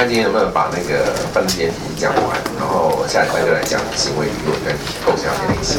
看今天能不能把那个分阶题讲完，然后下礼拜就来讲行为理论跟构成要件类型。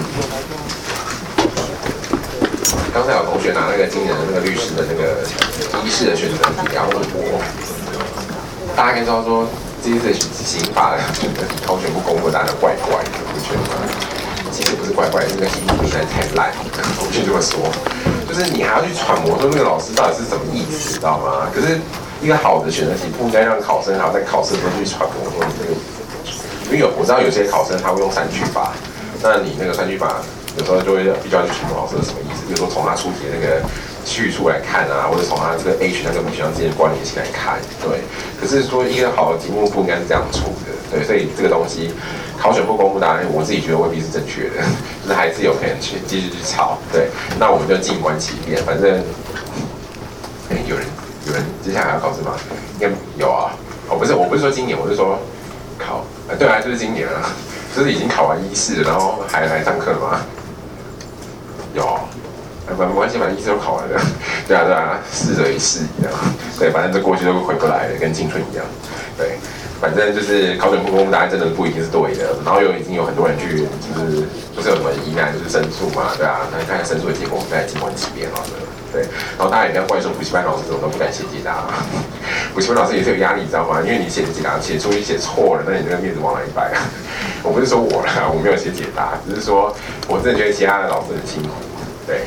刚才有同学拿那个今年的那个律师的那个一式的选择题要问我，大家应该知道说这一次刑法的选择题考全部公布，大家怪怪的，你觉得吗？其实不是怪怪的，那个题目实在太烂，我就这么说。就是你还要去揣摩说那个老师到底是什么意思，你知道吗？可是一个好的选择题不应该让考生还要在考试的时候去揣摩说你这个意思，因为我知道有些考生他会用删去法，那你那个删去法有时候就会必须要去揣摩老师是什么意思，比如说从他出题的那个叙述来看啊，或者从他这个 A 选项跟 B 选项之间的关联性来看，对。可是说一个好的题目不应该是这样出的，对，所以这个东西。考选不公布答案，我自己觉得未必是正确的，就是还是有可能去继续去吵。对，那我们就静观其变，反正，有人接下来要考试吗？应该有啊。哦，不是，我不是说今年，我是说考，对啊，就是今年啊，就是已经考完一试了，然后还来上课了吗？有，没关系，反正一试都考完了。对啊，逝者已逝一样。对，反正这过去都回不来了，跟青春一样。对。反正就是考选不公布答案真的不一定是对的，然后已经有很多人去就是不是有什么疑难就是申诉嘛，对啊，那看看申诉的结果，我们再静观其变好了，对。然后大家也不要怪说补习班老师怎么都不敢写解答，补习班老师也是有压力，你知道吗？因为你写的解答写出去写错了，那你这个面子往哪里摆啊？我不是说我啦，我没有写解答，只是说我真的觉得其他的老师很辛苦，对。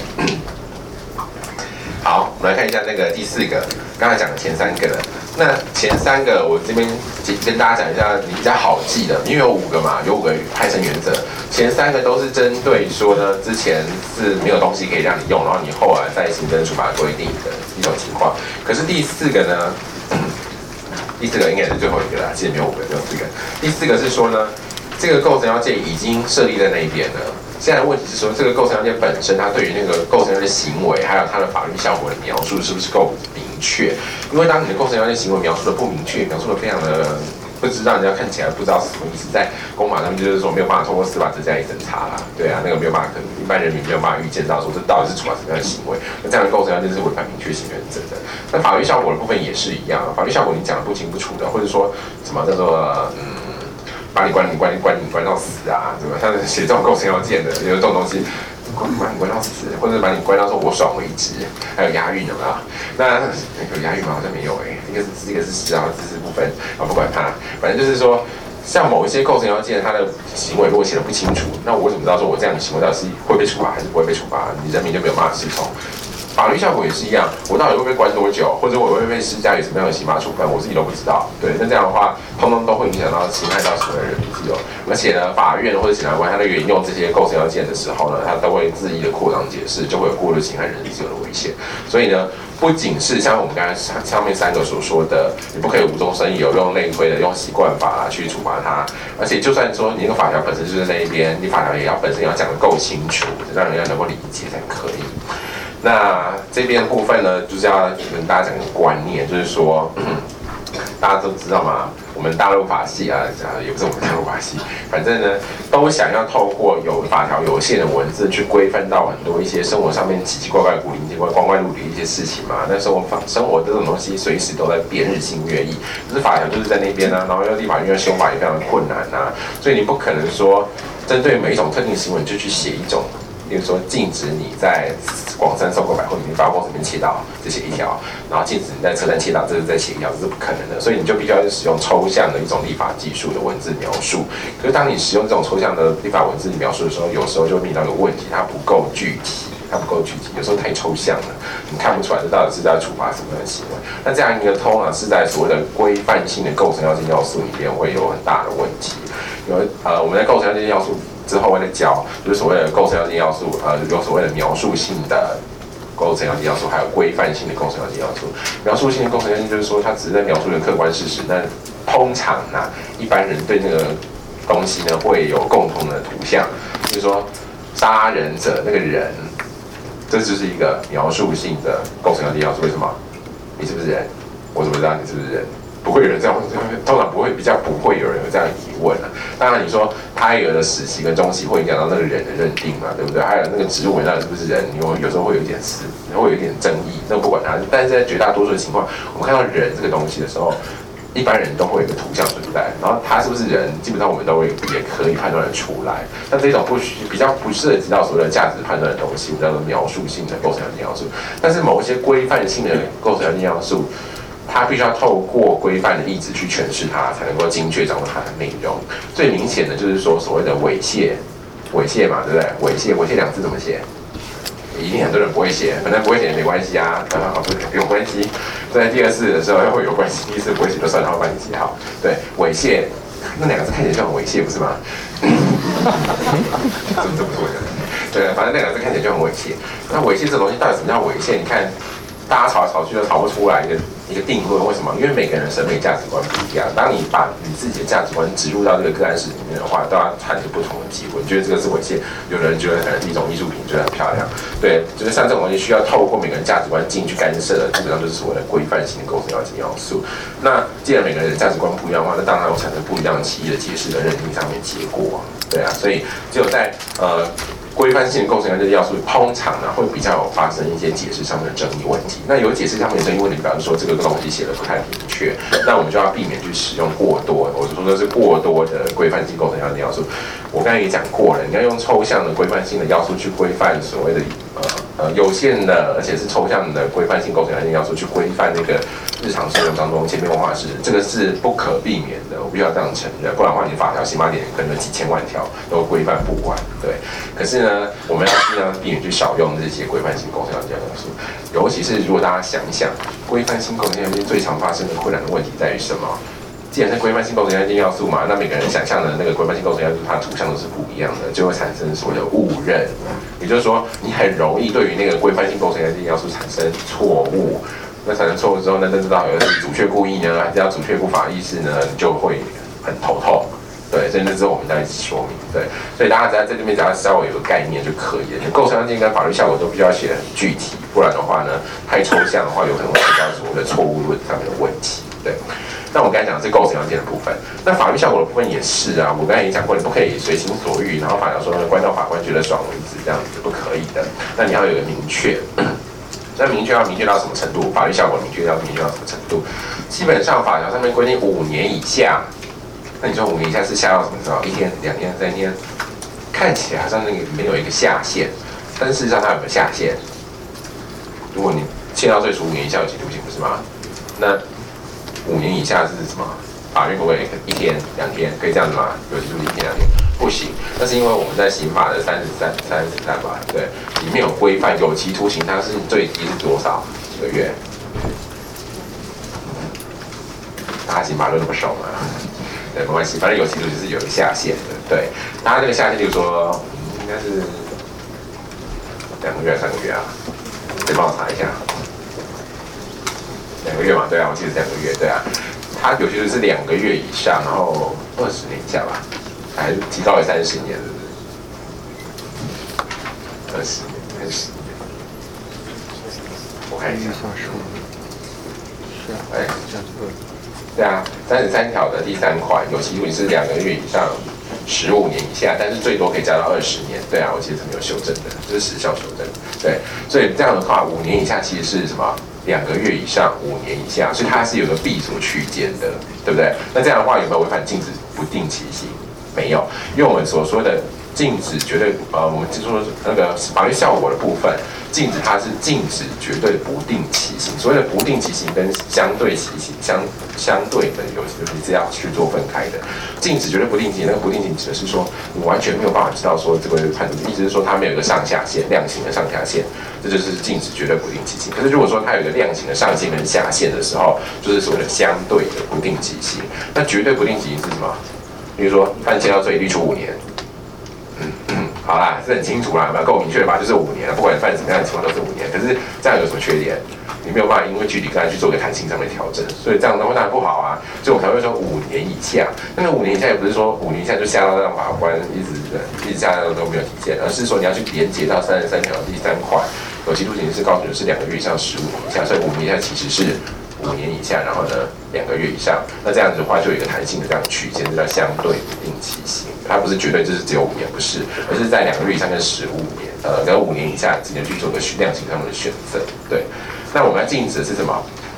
好，我们来看一下那个第4个，刚才讲的前3个了。那前3个我这边跟大家讲一下，你比较好记的，因为有5个嘛，有5个派生原则。前3个都是针对说呢，之前是没有东西可以让你用，然后你后来在行政处罚规定的一种情况。可是第4个呢，第4个应该是最后一个啦，其实没有5个，只有4个。第4个是说呢，这个构成要件已经设立在那一边了。现在的问题是说，这个构成要件本身，它对于那个构成要件行为，还有它的法律效果的描述，是不是够明确？因为当你的构成要件行为描述的不明确，描述的非常的不知道，人家看起来不知道是什么意思，在公法上面就是说没有办法通过司法质加以侦查啦，对啊，那个没有办法，可能一般人民没有办法预见到说这到底是处罚什么样的行为，那这样的构成要件是违反明确性原则的。那法律效果的部分也是一样，法律效果你讲的不清不楚的，或者说什么叫做把你关到死啊，对吧？像写这种构成要件的，有这种东西，把你关到死，或者把你关到说我爽为止，还有押韵有没有？那有押韵吗？好像没有一个是知识部分啊，不管它，反正就是说，像某一些构成要件，它的行为如果写的不清楚，那我怎么知道说我这样的行为到底是会被处罚还是不会被处罚？你人民就没有办法适从。法律效果也是一样，我到底会被关多久，或者我会被施加以什么样的刑罚处分，我自己都不知道。对，那这样的话，通通都会影响到侵害到行为人民自由。而且呢，法院或者检察官他在援用这些构成要件的时候呢，他都会恣意的扩张解释，就会有过度侵害人身自由的危险。所以呢，不仅是像我们刚才上面3个所说的，你不可以无中生有，用内推的、用习惯法去处罚他。而且就算说你那个法条本身就是在那一边，你法条也要本身要讲得够清楚，让人家能够理解才可以。那这边的部分呢，就是要跟大家讲个观念，就是说，大家都知道嘛，我们大陆法系啊，也不是我们大陆法系，反正呢，都想要透过有法条有限的文字去规范到很多一些生活上面奇奇怪怪、古灵精怪、光怪陆离的一些事情嘛。那生活这种东西随时都在变，日新月异，可是法条就是在那边啊，然后要立法院要修法也非常的困难啊，所以你不可能说针对每一种特定行为就去写一种。例如说，禁止你在广山搜狗百货里面百货公司里面切到，这写一条；然后禁止你在车站切到，这是再写一条，这是不可能的。所以你就必须要使用抽象的一种立法技术的文字描述。可是当你使用这种抽象的立法文字描述的时候，有时候就会遇到一个问题，它不够具体。有时候太抽象了，你看不出来这到底是在处罚什么样的行为。那这样一个通常是在所谓的规范性的构成要件要素里面会有很大的问题。我们在构成要件要素之后会再教，就是所谓的构成要件要素，有所谓的描述性的构成要件要素，还有规范性的构成要件要素。描述性的构成要件就是说，它只是在描述的客观事实，但通常呢，一般人对那个东西呢会有共同的图像，就是说杀人者那个人。这就是一个描述性的构成要件要素。为什么？你是不是人？我怎么知道你是不是人？不会有人这样，通常不会有人有这样的疑问啊。当然，你说胎儿的始期跟终期会影响到那个人的认定嘛，对不对？还有那个植物人到底是不是人，有时候会有一点争议，那不管它。但是在绝大多数的情况，我们看到人这个东西的时候， 一般人都会有一个图像存在，然后他是不是人，基本上我们都会也可以判断得出来。那这种比较不涉及到所谓的价值判断的东西，我们叫做描述性的构成条件要素。但是某一些规范性的构成条件要素，它必须要透过规范的意志去诠释它，才能够精确掌握它的内容。最明显的就是说所谓的猥亵嘛，对不对？猥亵两字怎么写？一定很多人不会写，反正不会写也没关系啊，有关系。在第二次的时候会有关系，第一次不会写就算了，会帮你写好。对，猥亵那两个字看起来就很猥亵，不是吗？怎么说的？对，反正那两个字看起来就很猥亵。那猥亵这东西到底什么叫猥亵？你看，大家吵来吵去都吵不出来一个定论，为什么？因为每个人的审美价值观不一样。当你把你自己的价值观植入到这个个案室里面的话，都要产生不同的结果。你觉得这个是猥亵，有的人觉得可能是一种艺术品，觉得很漂亮。对，就是像这种东西需要透过每个人价值观进去干涉的，基本上就是所谓的规范性的构成条件要素。那既然每个人的价值观不一样的话，那当然有产生不一样的歧义的解释跟认定上面结果。对啊，所以只有在规范性的构成条件要素，通常呢会比较有发生一些解释上面的争议问题。那有解释上面的争议问题，表示说这个东西写的不太明确，那我们就要避免去使用过多，我说的是过多的规范性构成条件要素。我刚才也讲过了，你要用抽象的规范性的要素去规范所谓的有限的，而且是抽象的规范性构成条件要素去规范那个日常生活当中千变万化事，这个是不可避免的，我必须要这样承认，不然的话，你法条刑法典可能几千万条都规范不完。对，可是呢，我们要尽量避免去少用这些规范性构成条件要素，尤其是如果大家想一想，规范性构成条件最常发生的困难的问题在于什么？既然是规范性构成条件要素嘛，那每个人想象的那个规范性构成要素，它的图像都是不一样的，就会产生所谓的误认。也就是说，你很容易对于那个规范性构成条件要素产生错误。那产生错误之后呢，真知道有的是主确故意呢，还是要主确不法意识呢，你就会很头痛。对，所以那之后我们再一起说明。对，所以大家在这边只要稍微有个概念就可以了。你构成条件跟法律效果都必须要写得很具体，不然的话呢，太抽象的话，有可能会提到所谓的错误论上面的问题。对。那我刚才讲的是构成条件的部分，那法律效果的部分也是啊。我刚才也讲过，你不可以随心所欲，然后法条说关到法官觉得爽为止，这样子不可以的。那你要有个明确，那明确要明确到什么程度？法律效果明确要明确到什么程度？基本上法条上面规定5年以下，那你说5年以下是下到什么时候？1天、2天、3天？看起来好像那个里面有一个下限，但是事实上它有没有下限？如果你限到最初5年以下有期徒刑，不是吗？那5年以下是什么？法院不会1天、2天可以这样子吗？有期徒刑1天、2天不行。那是因为我们在刑法的33吧，对，里面有规范有期徒刑，它是最低是多少？几个月？大家刑法都那么熟嘛？对，没关系，反正有期徒刑是有一个下限的。对，它这个下限，就是说，应该是2个月、3个月啊？可以帮我查一下。2个月嘛，对啊，我记得是2个月，对啊。它有些是2个月以上，然后20年以下吧，还是提高为30年，是不是？20年还是10年？我看一下。是啊，哎，对啊，33条的第3款，有期徒刑是2个月以上，15年以下，但是最多可以加到20年。对啊，我记得是没有修正的，这是时效修正。对，所以这样的话，5年以下其实是什么？2个月以上，5年以下，所以它是有个闭锁区间的，对不对？那这样的话有没有违反禁止不定期刑？没有，因为我们所说的禁止绝对，我们就说那个法律效果的部分，禁止它是禁止绝对不定期刑。所谓的不定期刑跟相对期刑相对的有你是要去做分开的。禁止绝对不定期，那个不定期指的是说你完全没有办法知道说这个判决，意思是说它没有一个上下限，量刑的上下限。这就是禁止绝对不定期刑。可是如果说它有一个量刑的上限跟下限的时候，就是所谓的相对的不定期刑。那绝对不定期刑是什么？比如说犯窃盗罪，律处5年。好啦，是很清楚啦，够明确的吧？就是5年了，不管犯什么样的情况都是5年。可是这样有什么缺点？你没有办法因为具体个案去做个弹性上面的调整，所以这样的话当然不好啊。所以我们才会说5年以下。那个5年以下也不是说5年以下就下到让法官一直下到都没有体现，而是说你要去连结到33条第3款，有期徒刑是告诉你是2个月以上15年以下，所以5年以下其实是5年以下，然后呢2个月以上。那这样子的话就有一个弹性的这样的区间，这叫相对不定期刑。它不是绝对就是只有5年，不是，而是在2个月以上跟15年，跟5年以下之间去做个量刑上面的选择。对，那我们要禁止的是什么？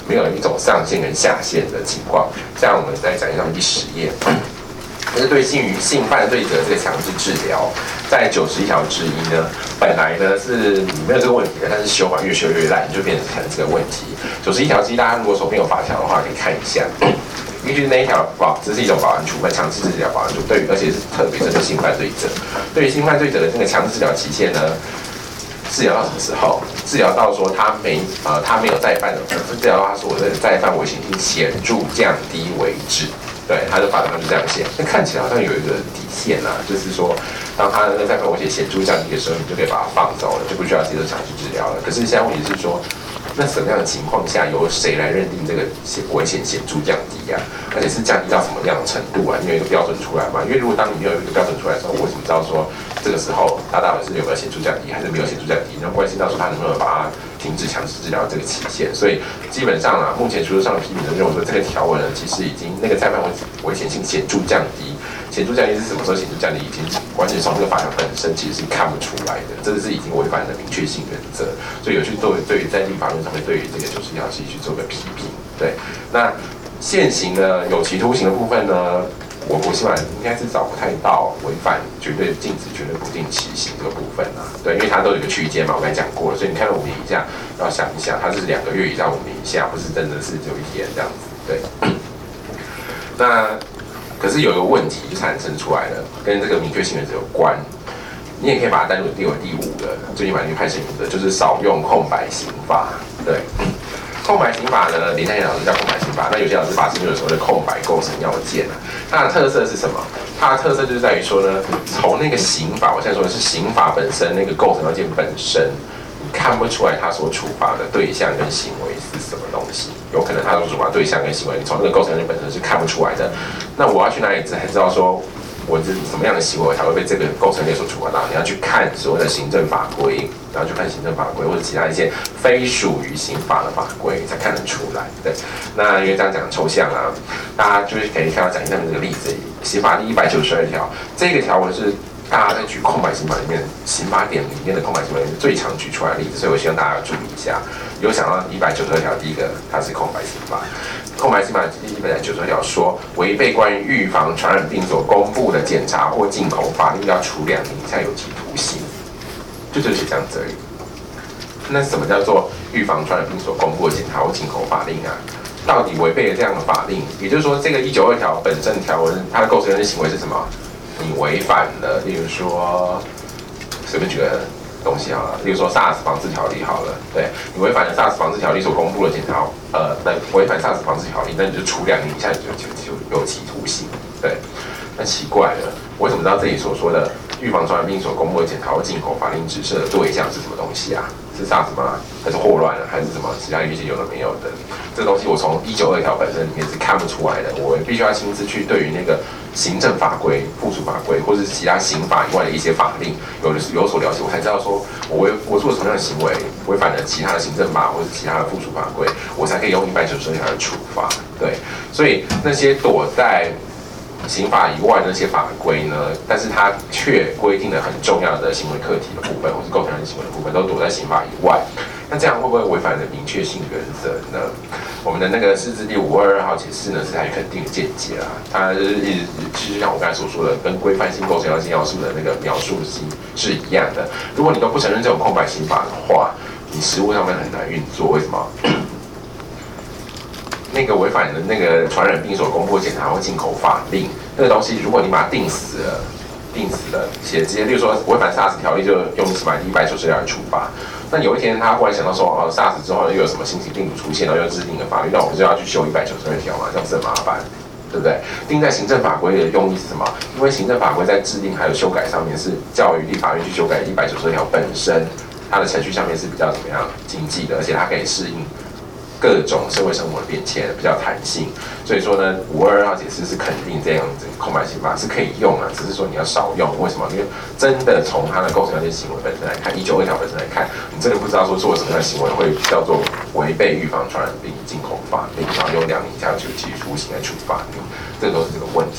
没有一种上限跟下限的情况。像我们再讲一下第10页。可是对性犯罪者这个强制治疗，在91条之一呢，本来呢是没有这个问题的，但是修法越修越烂，就变成这个问题。91条之一，大家如果手边有法条的话，可以看一下。因为就是那一条这是一种保安处分，强制治疗保安处，而且是特别针对性犯罪者。对于性犯罪者的这个强制治疗期限呢，治疗到什么时候？治疗到说他没有再犯的，治疗到他所谓的再犯危险性显著降低为止。对，他的法条上就这样写。那看起来好像有一个底线啊，就是说，当他的再犯危险显著降低的时候，你就可以把他放走了，就不需要接受强制治疗了。可是现在问题是说，那什么样的情况下，由谁来认定这个危险显著降低啊？而且是降低到什么样的程度啊？你有一个标准出来吗？因为如果当你没有一个标准出来的时候，我怎么知道说这个时候他到底是有没有显著降低，还是没有显著降低？然后关系到说他能不能把它停止强制治疗这个期限。所以基本上啊，目前学术上的批评的认为说，这个条文呢，其实已经那个再犯危险性显著降低。显著降低是什么时候显著降低？已经完全从这个法条本身其实是看不出来的，这个是已经违反了明确性原则。所以有去对于在立法院上面对于这个91条去做个批评。对，那现行的有期徒刑的部分呢，我希望应该是找不太到违反绝对禁止、绝对不定期刑这个部分啊。对，因为它都有一个区间嘛，我刚才讲过了，所以你看到5年以下，要想一下，它是2个月以上5年以下，不是真的是只有1天这样子。对，那可是有一个问题就产生出来了，跟这个明确性原则有关。你也可以把它单独列为第5的最低法律判刑原则，就是少用空白刑法。对。空白刑法呢，林太老师叫空白刑法，那有些老师把是有所谓的空白构成要件啊。它的特色是什么？它的特色就是在于说呢，从那个刑法，我现在说的是刑法本身那个构成要件本身，你看不出来它所处罚的对象跟行为是什么东西。有可能它所处罚对象跟行为，你从那个构成要件本身是看不出来的。那我要去哪里才知道说？我是什么样的行为才会被这个构成列所处罚到？你要去看所谓的行政法规，然后去看行政法规或者其他一些非属于刑法的法规，才看得出来。对，那因为这样讲抽象啊，大家就是可以看到讲一下这个例子，刑法第192条，这个条文是大家在举空白刑法里面，刑法典里面的空白刑法里面最常举出来的例子，所以我希望大家要注意一下。有想到192条，第一个它是空白刑法。空白刑法第192条说，违背关于预防传染病所公布的检查或进口法令，要处2年以下有期徒刑，就写这样子而已。那什么叫做预防传染病所公布的检查或进口法令啊？到底违背了这样的法令？也就是说，这个192条本身条文它的构成的行为是什么？你违反了，例如说，随便举个东西好了，例如说 SARS 防治条例好了，对你违反了 SARS 防治条例所公布的检查，那违反 SARS 防治条例，那你就处2年以下就有期徒刑。对，那奇怪了，我为什么知道这里所说的预防传染病所公布的检查或进口法令指涉的对象是什么东西啊？是 SARS 吗？还是霍乱了？还是什么其他一些有的没有的？这东西我从192条本身里面是看不出来的，我必须要亲自去对于那个行政法规、附属法规，或者是其他刑法以外的一些法令有所了解，我才知道说我做了什么样的行为违反了其他的行政法或者其他的附属法规，我才可以用192条来处罚。对，所以那些躲在刑法以外的那些法规呢，但是它却规定了很重要的行为课题的部分，或是构成人行为的部分，都躲在刑法以外。那这样会不会违反了明确性原则呢？我们的那个释字第522号解释呢，是采取肯定的见解啦。它就是就像我刚才所说的，跟规范性构成要件要素的那个描述是一样的。如果你都不承认这种空白刑法的话，你实务上面很难运作。为什么？那个违反的那个传染病所公布的检查或进口法令，那个东西，如果你把它定死了，写直接，例如说违反 SARS 条例，就用刑法第190条来处罚。那有一天他忽然想到说，SARS 之后又有什么新型病毒出现，然后又制定了法律，那我们就要去修192条嘛，这样子很麻烦，对不对？定在行政法规的用意是什么？因为行政法规在制定还有修改上面是教育立法院去修改192条本身，它的程序上面是比较怎么样经济的，而且它可以适应各种社会生活的变迁，比较弹性。所以说呢，522号解释是肯定这样子空白刑法是可以用啊，只是说你要少用。为什么？因为真的从它的构成要件行为本身来看，192条本身来看，你真的不知道说做了什么样的行为会叫做违背预防传染病进口法令，然后用2年以下有期徒刑来处罚你，这个都是这个问题。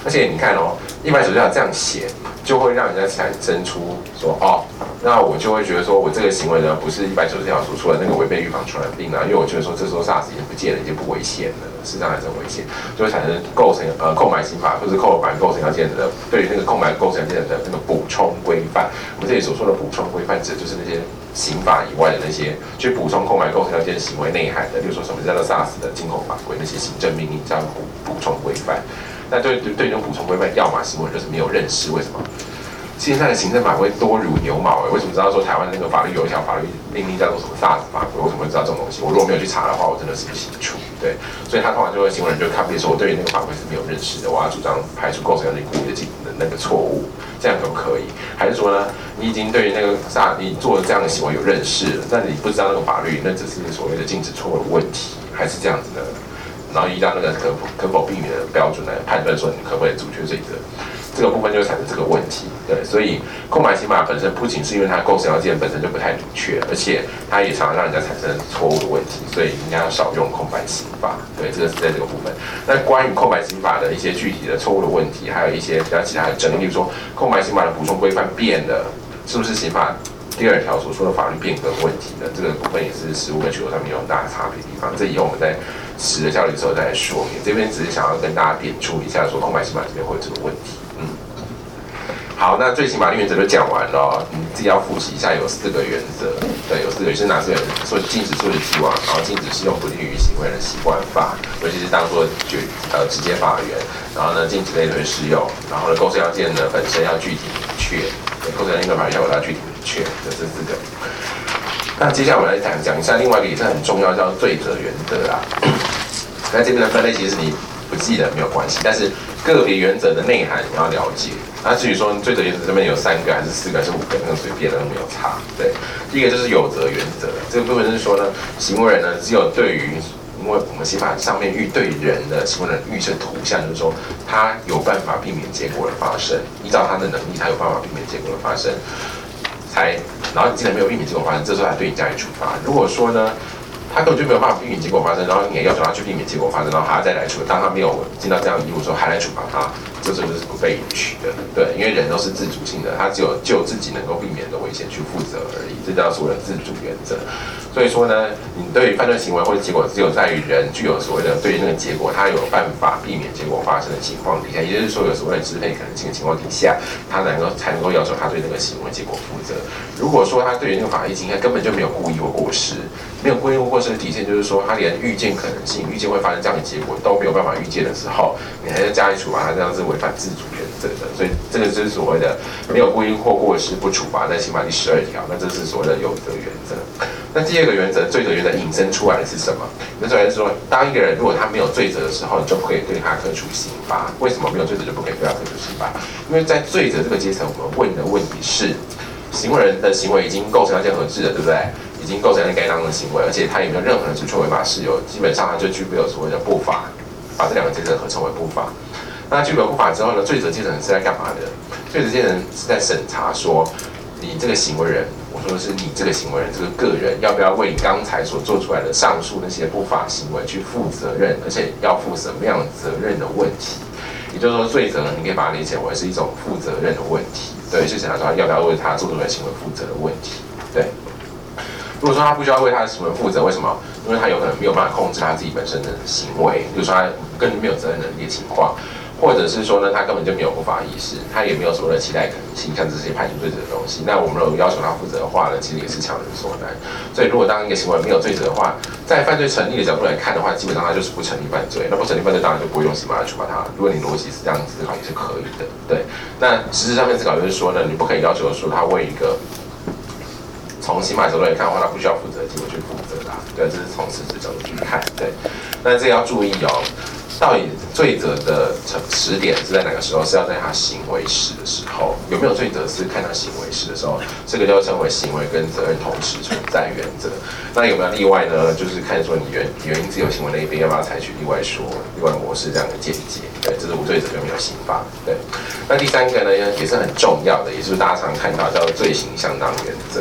而且你看哦，190条这样写，就会让人家产生出说哦，那我就会觉得说我这个行为呢不是190条所说的那个违背预防传染病啊，因为我觉得说这时候 SARS 已经不见了，已经不危险了，事实上还是很危险，就会产生构成购买刑法或是购买构成要件的对于那个购买构成要件的那个补充规范。我们这里所说的补充规范，指的就是那些刑法以外的那些去补充购买构成要件行为内涵的，例如说什么叫做 SARS 的进口法规，那些行政命令叫补充规范。那对那种补充规范，要么新闻就是没有认识，为什么？现在的行政法规多如牛毛为什么知道说台湾的那个法律有一条法律命令叫做什么 SARS 法规？为什么会知道这种东西？我如果没有去查的话，我真的是不清楚。对，所以他通常就会新闻人就看不说我对于那个法规是没有认识的，我要主张排除构成要件故意的那个错误，这样可不可以？还是说呢，你已经对于那个你做的这样的行为有认识了，但你不知道那个法律，那只是所谓的禁止错误的问题，还是这样子的？然后依照那个可否避免的标准来判断说你可不可以阻却罪责，这个部分就会产生这个问题。对，所以购买刑法本身不仅是因为它构成要件本身就不太明确，而且它也常常让人家产生错误的问题，所以应该要少用空白刑法。对，这个是在这个部分。那关于空白刑法的一些具体的错误的问题，还有一些比较其他的争议，例如说空白刑法的补充规范变了，是不是刑法第2条所说的法律变更问题呢？这个部分也是实务跟学术上面有很大的差别的地方。这以后我们在实的交流的时候再来说明。这边只是想要跟大家点出一下，说空白刑法这边会有这个问题。好，那罪刑法律原则就讲完了，你自己要复习一下，有4个原则。对，有4个是哪4个原则？说禁止溯及既往，然后禁止适用不利于行为人习惯法，尤其是当做直接法源。然后呢，禁止类推适用。然后呢，构成要件呢本身要具体明确，构成要件跟法律效果要具体明确的这4个。那接下来我们来讲一下另外一个也是很重要，叫罪责原则啊。那这边的分类其实你不记得没有关系，但是个别原则的内涵你要了解。那至于说罪责原则这边有3个还是4个还是5个，那个随便的都没有差。对，第一个就是有责原则，这个部分是说呢，行为人呢只有对于，因为我们刑法上面对人的行为人预设图像，就是说他有办法避免结果的发生，依照他的能力，他有办法避免结果的发生，然后既然没有避免结果发生，这时候才对你加以处罚。如果说呢，他根本就没有办法避免结果发生，然后你也要求他去避免结果发生，然后还要再来处罚，当他没有尽到这样的义务的时候，还来处罚他，这时候就是不被允许的。对，因为人都是自主性的，他只有就自己能够避免的危险去负责而已，这叫所谓的自主原则。所以说呢，你对于犯罪行为或者结果，只有在于人具有所谓的对于那个结果，他有办法避免结果发生的情况底下，也就是说有所谓的支配可能性的情况底下，他才能够要求他对那个行为结果负责。如果说他对于那个法律侵害根本就没有故意或过失，没有故意或过失的底线就是说，他连预见可能性、预见会发生这样的结果都没有办法预见的时候，你还要加以处罚，他这样是违反自主原则的。所以这个就是所谓的没有故意或过失不处罚，在刑法第12条，那这是所谓的有责原则。那第2个原则，罪责原则引申出来的是什么？引申出来是说，当一个人如果他没有罪责的时候，你就不可以对他科处刑罚。为什么没有罪责就不可以对他科处刑罚？因为在罪责这个阶层，我们问的问题是，行为人的行为已经构成要件合致了，对不对？已经构成了该当的行为，而且他也没有任何人指出违法事由，基本上他就具备有所谓的不法，把这2个阶层合称为不法。那具备不法之后呢，罪责阶层是在干嘛的？罪责阶层是在审查说，你这个行为人，我说的是你这个行为人，这个个人要不要为你刚才所做出来的上述那些不法行为去负责任，而且要负什么样的责任的问题。也就是说，罪责呢，你可以把它理解为是一种负责任的问题，对，是审查说要不要为他做出来的行为负责的问题，对。如果说他不需要为他的行为负责，为什么？因为他有可能没有办法控制他自己本身的行为，比如说他根本没有责任能力的情况，或者是说呢，他根本就没有不法意识，他也没有所谓的期待可能性，像这些排除罪责的东西。那我们如果要求他负责的话呢，其实也是强人所难。所以如果当一个行为没有罪责的话，在犯罪成立的角度来看的话，基本上他就是不成立犯罪。那不成立犯罪，当然就不会用刑法来处罚他。如果你逻辑是这样思考，也是可以的。对，那实质上面思考就是说呢，你不可以要求说他为一个从刑法角度来看的话，他不需要负责的行为去负责啦。对，这是从实质角度去看。对，那这个要注意哦。到底罪责的时点是在哪个时候？是要在他行为时的时候，有没有罪责是看他行为时的时候，这个就称为行为跟责任同时存在原则。那有没有例外呢？就是看说你原因自由行为那一边要不要采取例外模式这样的见解。对，这是无罪责就没有刑罚。对，那第3个呢也是很重要的，也就是大家常看到叫做罪刑相当原则。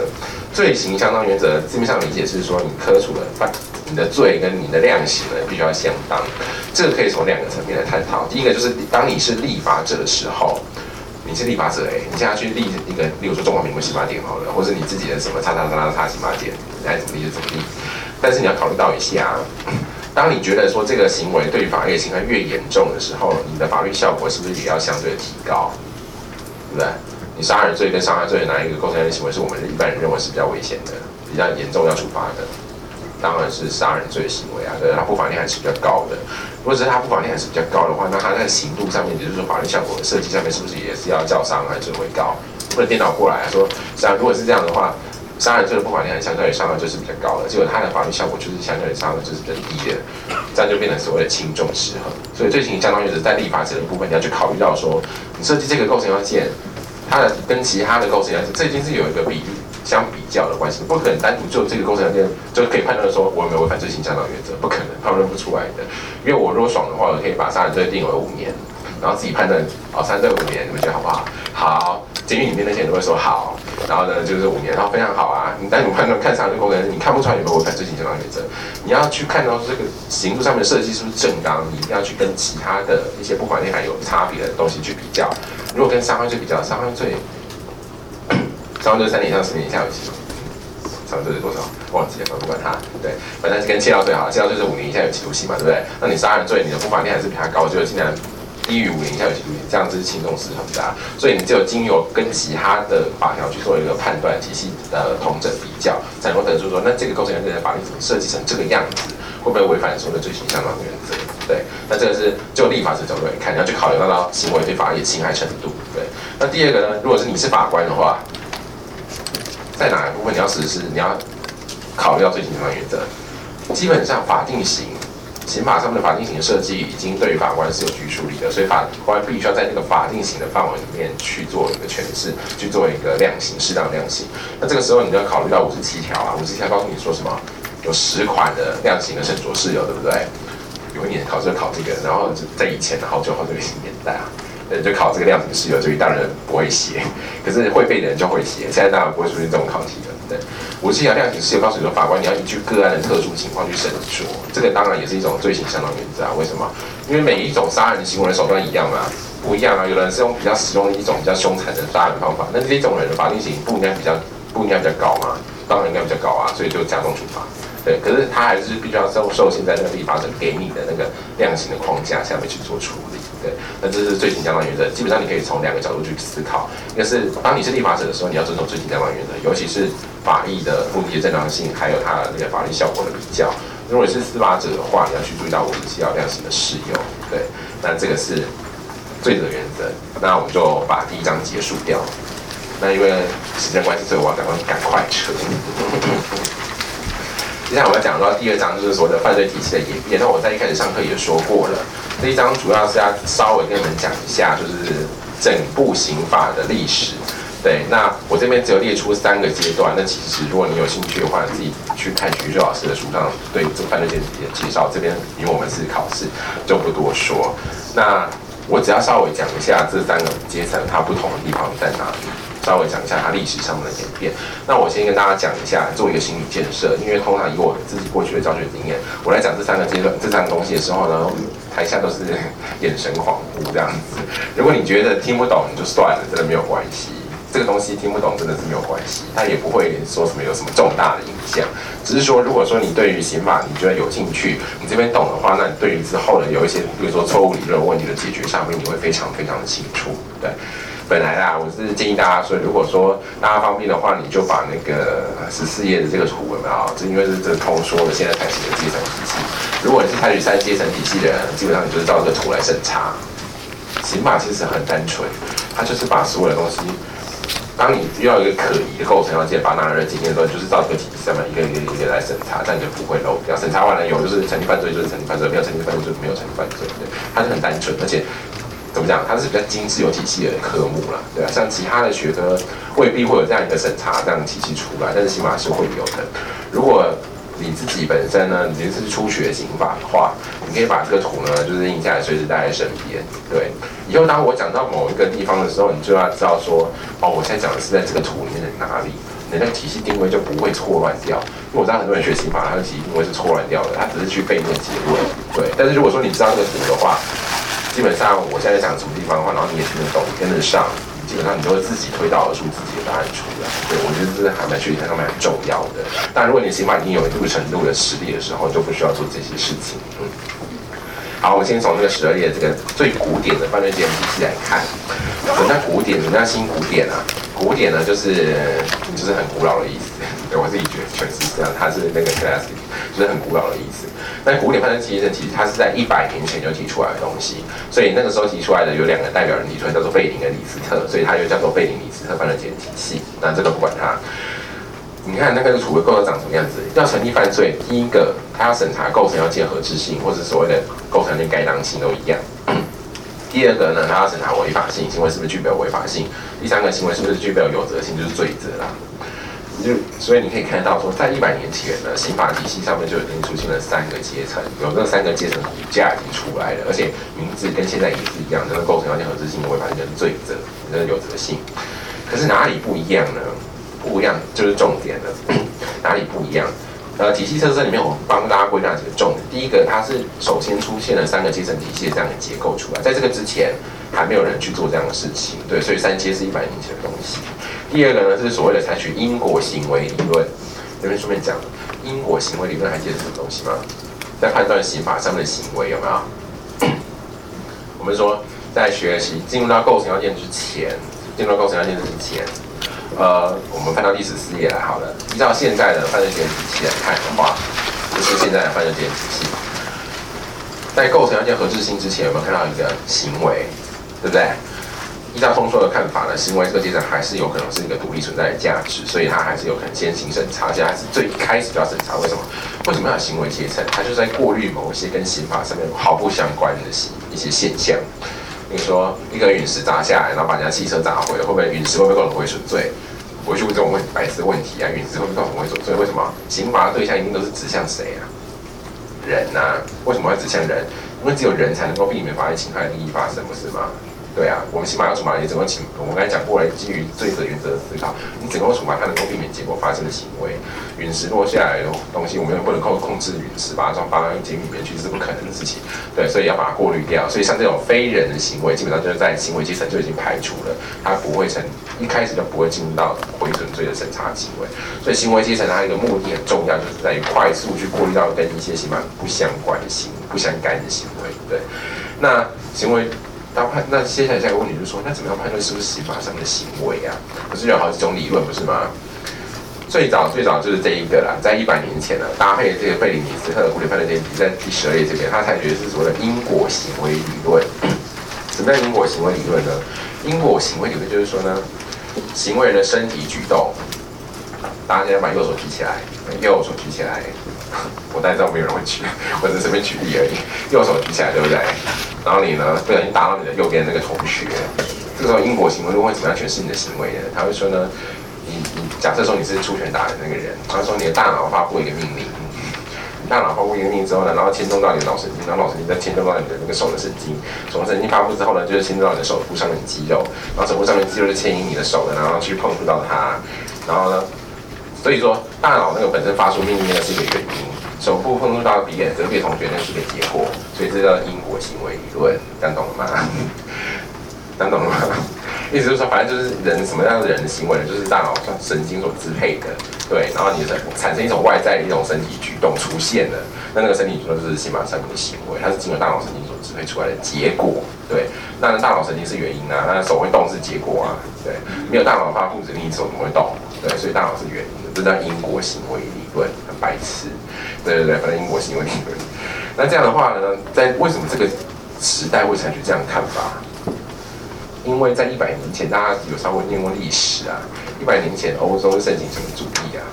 罪刑相当原则字面上理解是说，你科处的你的罪跟你的量刑呢必须要相当。这个可以从2个层面来探讨。第一个就是当你是立法者的时候，你是立法者你现在去立一个，例如说中华民国刑法典好了，或是你自己的什么叉刑法典，你爱怎么立就怎么立。但是你要考虑到一下，当你觉得说这个行为对法律侵害越严重的时候，你的法律效果是不是也要相对的提高？对不对？你杀人罪跟伤害罪哪一个构成的行为是我们一般人认为是比较危险的、比较严重要处罚的？当然是杀人罪的行为啊，对，它不法内涵是比较高的。如果只是它不法内涵是比较高的话，那它在刑度上面，也就是说法律效果的设计上面，是不是也是要较伤害罪为高？不能颠倒过来说，如果是这样的话，杀人罪的不法内涵相对于伤害罪是比较高的，结果它的法律效果就是相对于伤害罪是比较低的，这样就变成所谓的轻重失衡。所以罪刑相当原则在立法者的部分，你要去考虑到说，你设计这个构成要件，它的跟其他的构成要件，这已经是有一个比例。相比较的关系，不可能单独就这个构成要件就可以判断说我有没有违反罪刑相当原则，不可能判断不出来的。因为我如果爽的话，我可以把杀人罪定为5年，然后自己判断杀人罪5年，你们觉得好不好？好，监狱里面那些人都会说好，然后呢就是5年，然后非常好啊。你单独判断看杀人罪构成，你看不出来有没有违反罪刑相当原则，你要去看到这个刑度上面的设计是不是正当，你一定要去跟其他的一些不法内涵有差别的东西去比较。如果跟伤害罪比较，伤害罪3年以上10年以下有期，伤害罪是多少？忘记了，不管它。对，反正是跟窃盗罪好了，窃盗罪是5年以下有期徒刑嘛，对不对？那你杀人罪，你的不法内涵是比它高，就竟然低于5年以下有期徒刑，这样子是轻重失衡的啊。所以你只有经由跟其他的法条去做一个判断体系的统整比较，才能够得出说，那这个构成要件的法律怎么设计成这个样子，会不会违反所谓的罪刑相当原则？对，那这个是就立法者角度来看，你要去考虑到行为对法律的侵害程度。对，那第二个呢，如果是你是法官的话，在哪一部分你要实施？你要考虑到罪刑相当原则。基本上法定刑、刑法上面的法定刑的设计，已经对于法官是有拘束力的，所以法官必须要在那个法定刑的范围里面去做一个诠释，去做一个量刑，适当的量刑。那这个时候你就要考虑到57条啊，57条告诉你说什么？有10款的量刑的慎着事由，对不对？有一年考试就考这个，然后在以前的好久这个年代啊。就考这个量刑事由，就一般人不会写，可是会背的人就会写。现在当然不会出现这种考题了。对，57条量刑事由告诉你说，法官你要依据个案的特殊情况去审酌，这个当然也是一种罪刑相当原则啊。为什么？因为每一种杀人行为的手段一样嘛，不一样啊。有人是用比较使用一种比较凶残的杀人方法，那这种人的法定刑不应该比较高吗？当然应该比较高啊，所以就加重处罚。对，可是他还是必须要受限在那个立法者给你的那个量刑的框架下面去做处理。对，那这是罪刑相当原则。基本上你可以从2个角度去思考，一个是当你是立法者的时候，你要遵守罪刑相当原则，尤其是法律的目的的正当性，还有它的那个法律效果的比较。如果你是司法者的话，你要去注意到57条量刑的适用。对，那这个是罪责原则。那我们就把第1章结束掉。那因为时间关系，所以我要赶快撤。接下来我要讲到第2章，就是所谓的犯罪体系的演变。那我在一开始上课也说过了，这一章主要是要稍微跟你们讲一下，就是整部刑法的历史。对，那我这边只有列出3个阶段。那其实如果你有兴趣的话，你自己去看徐秀老师的书上对这个犯罪体系的介绍。这边因为我们是考试，就不多说。那我只要稍微讲一下这3个阶层它不同的地方在哪里。稍微讲一下它历史上面的演变。那我先跟大家讲一下，做一个心理建设，因为通常以我自己过去的教学经验，我来讲这3个阶段、这3个东西的时候呢，台下都是眼神恍惚这样子。如果你觉得听不懂，你就算了，真的没有关系。这个东西听不懂真的是没有关系，它也不会说什么有什么重大的影响。只是说，如果说你对于刑法你觉得有兴趣，你这边懂的话，那你对于之后的有一些，比如说错误理论问题的解决上面，你会非常非常的清楚。对。本来啦，我是建议大家说，如果说大家方便的话，你就把那个14页的这个图有没有？这因为是这通说的现在采取的阶层体系。如果你是采取3阶层体系的人，基本上你就是照这个图来审查。刑法其实很单纯，它就是把所有的东西，当你遇到一个可疑的构成要件，把它拿来检验的时候，就是照这个体系上面一个来审查，这样你就不会漏掉。审查完了有就是成立犯罪就是成立犯罪，没有成立犯罪就是没有成立犯罪，对，它是很单纯，而且。怎么讲？它是比较精致有体系的科目啦，对啊，像其他的学科未必会有这样一个审查这样的体系出来，但是刑法是会有的。如果你自己本身呢，你是初学刑法的话，你可以把这个图呢，就是印下来，随时带在身边。对，以后当我讲到某一个地方的时候，你就要知道说，哦，我现在讲的是在这个图里面的哪里。 你的那个体系定位就不会错乱掉。因为我知道很多人学刑法，他的体系定位是错乱掉的，他只是去背那个结论。对，但是如果说你知道这个图的话，基本上我现在讲什么地方的话，然后你也听得懂，你跟得上，基本上你就会自己推导而出自己的答案出来。对，我觉得这是还蛮学习上蛮重要的。但如果你刑法已经有一定程度的实力的时候，就不需要做这些事情。好，我们先从这个12页这个最古典的犯罪监体系来看。什么叫古典？什么叫新古典啊？古典呢，就是很古老的意思。对我自己觉得确实是这样，它是那个 classic， 就是很古老的意思。但古典犯罪基证其实它是在100年前就提出来的东西，所以那个时候提出来的有2个代表人提出来，叫做贝林跟李斯特，所以它又叫做贝林李斯特犯罪监体系。那这个不管它。你看那个处罚构成长什么样子？要成立犯罪，第一个他要审查构成要件合致性，或者所谓的构成的该当性都一样。第二个呢，他要审查违法性，行为是不是具备有违法性？第三个，行为是不是具备有责性，就是罪责啦。所以你可以看到说，在100年前呢，刑法体系上面就已经出现了3个阶层，有这3个阶层骨架已经出来了，而且名字跟现在也是一样，就是构成要件合致性、违法性跟罪责，就是有责性。可是哪里不一样呢？不一样就是重点了，哪里不一样？体系特色里面，我帮大家归纳几个重点。第一个，它是首先出现了3个阶层体系的这样的结构出来，在这个之前还没有人去做这样的事情，对，所以3阶是100年前的东西。第二个呢，是所谓的采取因果行为理论。这边顺便讲，因果行为理论还记得是什么东西吗？在判断刑法上面的行为有没有？我们说，在学习进入到构成要件之前，我们翻到第14页来好了。依照现在的犯罪监体系来看的话，就是现在的犯罪监体系，在构成要件合致性之前，有没有看到一个行为，对不对？依照丰硕的看法呢，行为这个阶层还是有可能是一个独立存在的价值，所以它还是有可能先行审查，而且它是最开始就要审查。为什么？为什么要有行为阶层？它就是在过滤某一些跟刑法上面毫不相关的一些现象。比如说，一个陨石砸下来，然后把人家汽车砸毁了，会不会陨石会不会构成毁损罪？我会去问这种白痴问题啊，陨石会不会构成毁损罪？为什么？刑罚的对象一定都是指向谁啊？人啊？为什么要指向人？因为只有人才能够避免法律侵害利益发生，不是吗？对啊，我们刑法要处罚也整个我们刚才讲过了，基于罪责原则的思考，你整个处罚它能够避免结果发生的行为。陨石落下来的东西，我们又不能控制陨石，把它放到监狱里面去，是不可能的事情。对，所以要把它过滤掉。所以像这种非人的行为，基本上就是在行为阶层就已经排除了，它不会一开始就不会进入到毁损罪的审查行为。所以行为阶层它一个目的很重要，就是在于快速去过滤到跟一些刑法不相干的行为。对，那行为。那接下来下一个问题就是说，那怎么样判断是不是刑法上的行为啊？不是有好几种理论，不是吗？最早就是这一个啦，在100年前呢，搭配这个贝林尼斯特的古典犯罪监体，在第12页这边，他采取的是所谓的因果行为理论。什么叫因果行为理论呢？因果行为理论就是说呢，行为人的身体举动，大家现在把右手举起来，我大概知道没有人会举，我只是随便举例而已。右手举起来，对不对？然后你呢，不小心打到你的右边那个同学，这个时候因果行为论会怎么样诠释你的行为呢？他会说呢，你假设说你是出拳打的那个人，他说你的大脑发布一个命令，大脑发布一个命令之后呢，然后牵动到你的脑神经，然后脑神经再牵动到你的那个手的神经，手的神经发布之后呢，就是牵动到你的手部上面的肌肉，然后手部上面的肌肉就牵引你的手呢，然后去碰触到它，然后呢，所以说大脑那个本身发出命令呢是一个原因。手部碰触到鼻眼，隔壁同学那是个结果，所以这叫因果行为理论，这样懂了吗？讲懂了吗？意思就是说，反正就是人什么样的人的行为呢，就是大脑神经所支配的，对，然后你产生一种外在的一种身体举动出现了，那个身体举动就是刑法上面的行为，它是经由大脑神经所支配出来的结果，对，那大脑神经是原因啊，那手会动是结果啊，对，没有大脑发布指令，手怎么会动？对，所以大脑是原因的，这叫因果行为理论，很白痴。对，反正因果行为理论。那这样的话呢，在为什么这个时代会采取这样的看法？因为在100年前，大家有稍微念过历史啊。100年前，欧洲盛行什么主义啊？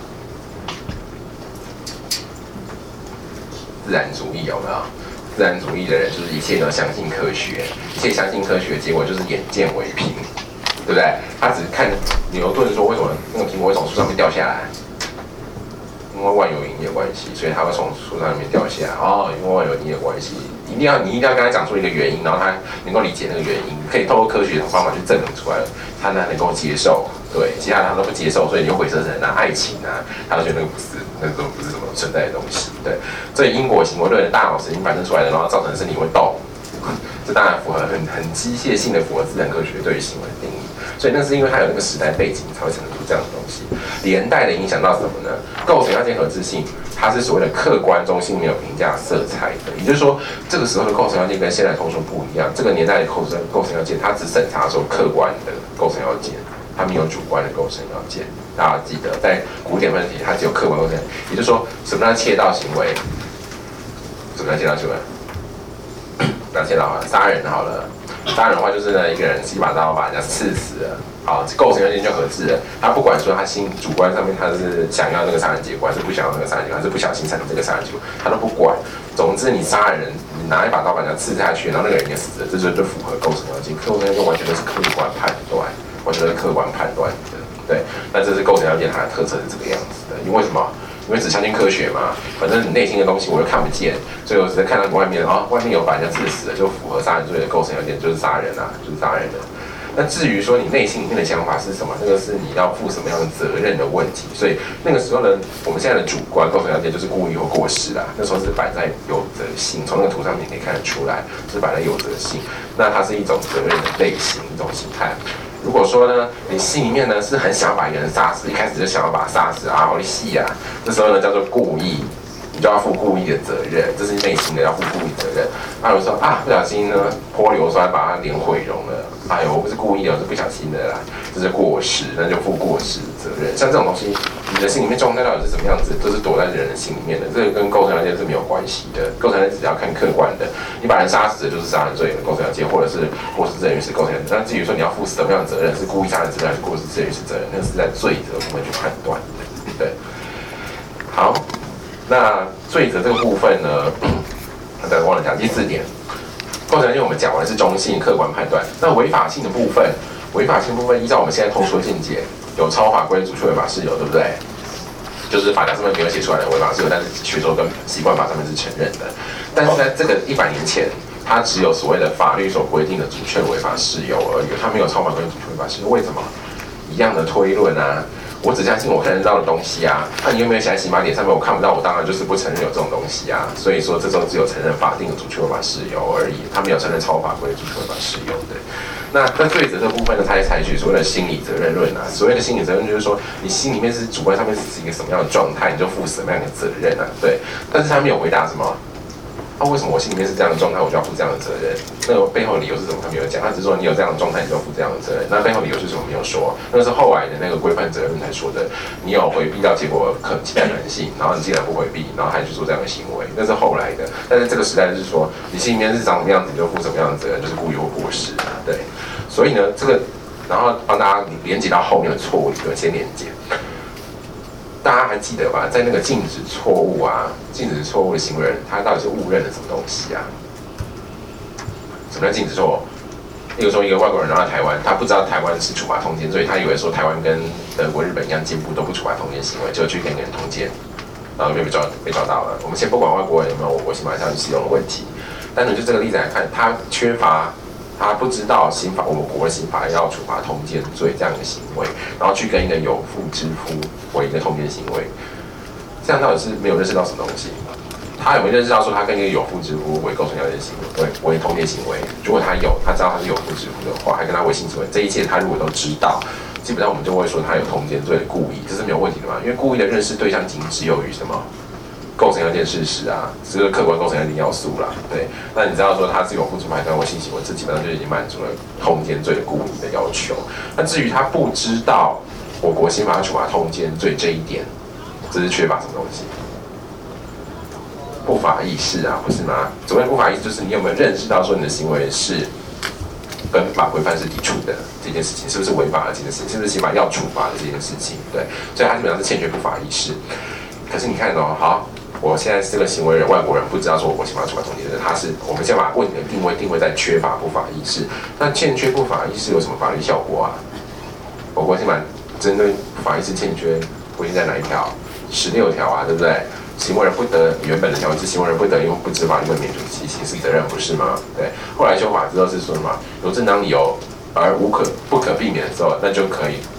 自然主义有没有？自然主义的人就是一切都相信科学，一切相信科学，结果就是眼见为凭，对不对？他只看牛顿说为什么那个苹果会从树上面掉下来。因为万有引力的关系，所以它会从树上面掉下来。哦，因为万有引力的关系，你一定要跟他讲出一个原因，然后他能够理解那个原因，可以透过科学的方法去证明出来，他才能够接受。对， 对，其他的他都不接受，所以你又毁车人啊、爱情啊，他都觉得那个都不是什么存在的东西。对，所以因果行为论的大脑神经反射出来的，然后造成身体会动，这当然符合很机械性的符合自然科学对于行为的定义。所以那是因为它有那个时代背景才会产生出这样的东西，连带的影响到什么呢？构成要件合致性，它是所谓的客观中性，没有评价色彩的。也就是说，这个时候的构成要件跟现在通说不一样。这个年代的构成要件，它只审查说客观的构成要件，它没有主观的构成要件。大家记得，在古典分体，它只有客观构成。也就是说，什么叫窃盗行为？什么叫窃盗行为？那窃盗啊，杀人好了。杀人的话，就是呢，一个人一把刀把人家刺死了，好，构成要件就合致了。他不管说他主观上面他是想要那个杀人结果，还是不想要那个杀人结果，还是不小心产生这个杀人结果，他都不管。总之，你杀人，你拿一把刀把人家刺下去，然后那个人也死了，这就符合构成要件。构成要件完全都是客观判断，完全都是客观判断的。对，那这是构成要件它的特色是这个样子的。因为什么？因为只相信科学嘛，反正你内心的东西我又看不见，所以我只是看到外面啊，外面有把人家刺死了，就符合杀人罪的构成要件，就是杀人啊，就是杀人的。那至于说你内心里面的想法是什么，那个是你要负什么样的责任的问题。所以那个时候呢，我们现在的主观构成要件就是故意或过失啦，那时候是摆在有责性，从那个图上面可以看得出来，是摆在有责性。那它是一种责任的类型，一种形态。如果说呢，你心里面呢是很想要把一个人杀死，一开始就想要把他杀死啊，好戏啊，这时候呢叫做故意，你就要负故意的责任，这是内心的要负故意责任。那有时候啊，不小心呢泼硫酸把他脸毁容了，哎呦，我不是故意的，我是不小心的啦，这是过失，那就负过失责任。像这种东西，你的心里面状态到底是什么样子，都是躲在人的心里面的，这个跟构成要件是没有关系的。构成要件只要看客观的，你把人杀死了就是杀人罪的构成要件，或者是过失致人于死构成要件。那至于说你要负什么样的责任，是故意杀人责任还是过失致人于死责任，那是在罪责部分去判断的。对，好，那罪责这个部分呢，忘了讲第4点。构成要件我们讲完是中性客观判断，那违法性的部分，依照我们现在通说见解，有超法规、主确违法事由，对不对？就是法条上面没有写出来的违法事由，但是学说跟习惯法上面是承认的。但是在这个100年前，它只有所谓的法律所规定的主确违法事由而已，它没有超法规跟主确违法事由。为什么？一样的推论啊。我只相信我看得到的东西啊，那你有没有写在刑法典上面？我看不到，我当然就是不承认有这种东西啊。所以说，这时候只有承认法定的主确违法事由而已，他没有承认超法规主确违法事由的。那在罪责这部分呢，他也采取所谓的心理责任论啊。所谓的心理责任就是说，你心里面是主观上面是一个什么样的状态，你就负什么样的责任啊。对，但是他没有回答什么。为什么我心里面是这样的状态，我就要负这样的责任？那个背后理由是什么？他没有讲，他只是说你有这样的状态，你就要负这样的责任。那背后理由是什么？没有说。那个是后来的那个规范责任才说的。你有回避到结果可期待可能性，然后你竟然不回避，然后还去做这样的行为，那是后来的。但是这个时代就是说，你心里面是长什么样子，你就负什么样的责任，就是故意或过失。对，所以呢，这个然后帮大家连接到后面的错误理论，先连接。大家还记得吧？在那个禁止错误啊，禁止错误的行为人，他到底是误认了什么东西啊？什么叫禁止错误？例如说，一个外国人来到台湾，他不知道台湾是处罚通奸，所以他以为说台湾跟德国、日本一样进步，都不处罚通奸行为，就去跟人通奸，然后被抓到了。我们先不管外国人有没有我国刑法上使用的问题，单纯就这个例子来看，他缺乏。他不知道我们国的刑法要处罚通奸罪这样的行为，然后去跟一个有妇之夫为一个通奸行为，这样到底是没有认识到什么东西？他有没有认识到说他跟一个有妇之夫为构成要件行为，为通奸行为？如果他知道他是有妇之夫的话，还跟他为性行为，这一切他如果都知道，基本上我们就会说他有通奸罪的故意，这是没有问题的嘛？因为故意的认识对象仅只有于什么？构成要件事实啊，这个客观构成要件要素啦。对，那你知道说他是有妇之夫还跟为性行为，这基本上就已经满足了通奸罪的故意的要求。那至于他不知道我国刑法要处罚通奸罪这一点，这是缺乏什么东西？不法意识啊，不是吗？所谓不法意识，就是你有没有认识到说你的行为是跟法规范是抵触的这件事情，是不是违法的这件事情，是不是刑法要处罚的这件事情？对，所以他基本上是欠缺不法意识。可是你看哦，好。我现在这个行为人，外国人不知道说我国刑法处罚通奸罪，我们先把问题的定位在缺乏不法意识。那欠缺不法意识有什么法律效果啊？我国刑法针对不法意识欠缺规定在哪一条？16条啊，对不对？行为人不得原本的条文是行为人不得因为不知法律未免除其刑事责任，不是吗？对。后来修法之后是说什么？有正当理由而不可避免的时候，那就可以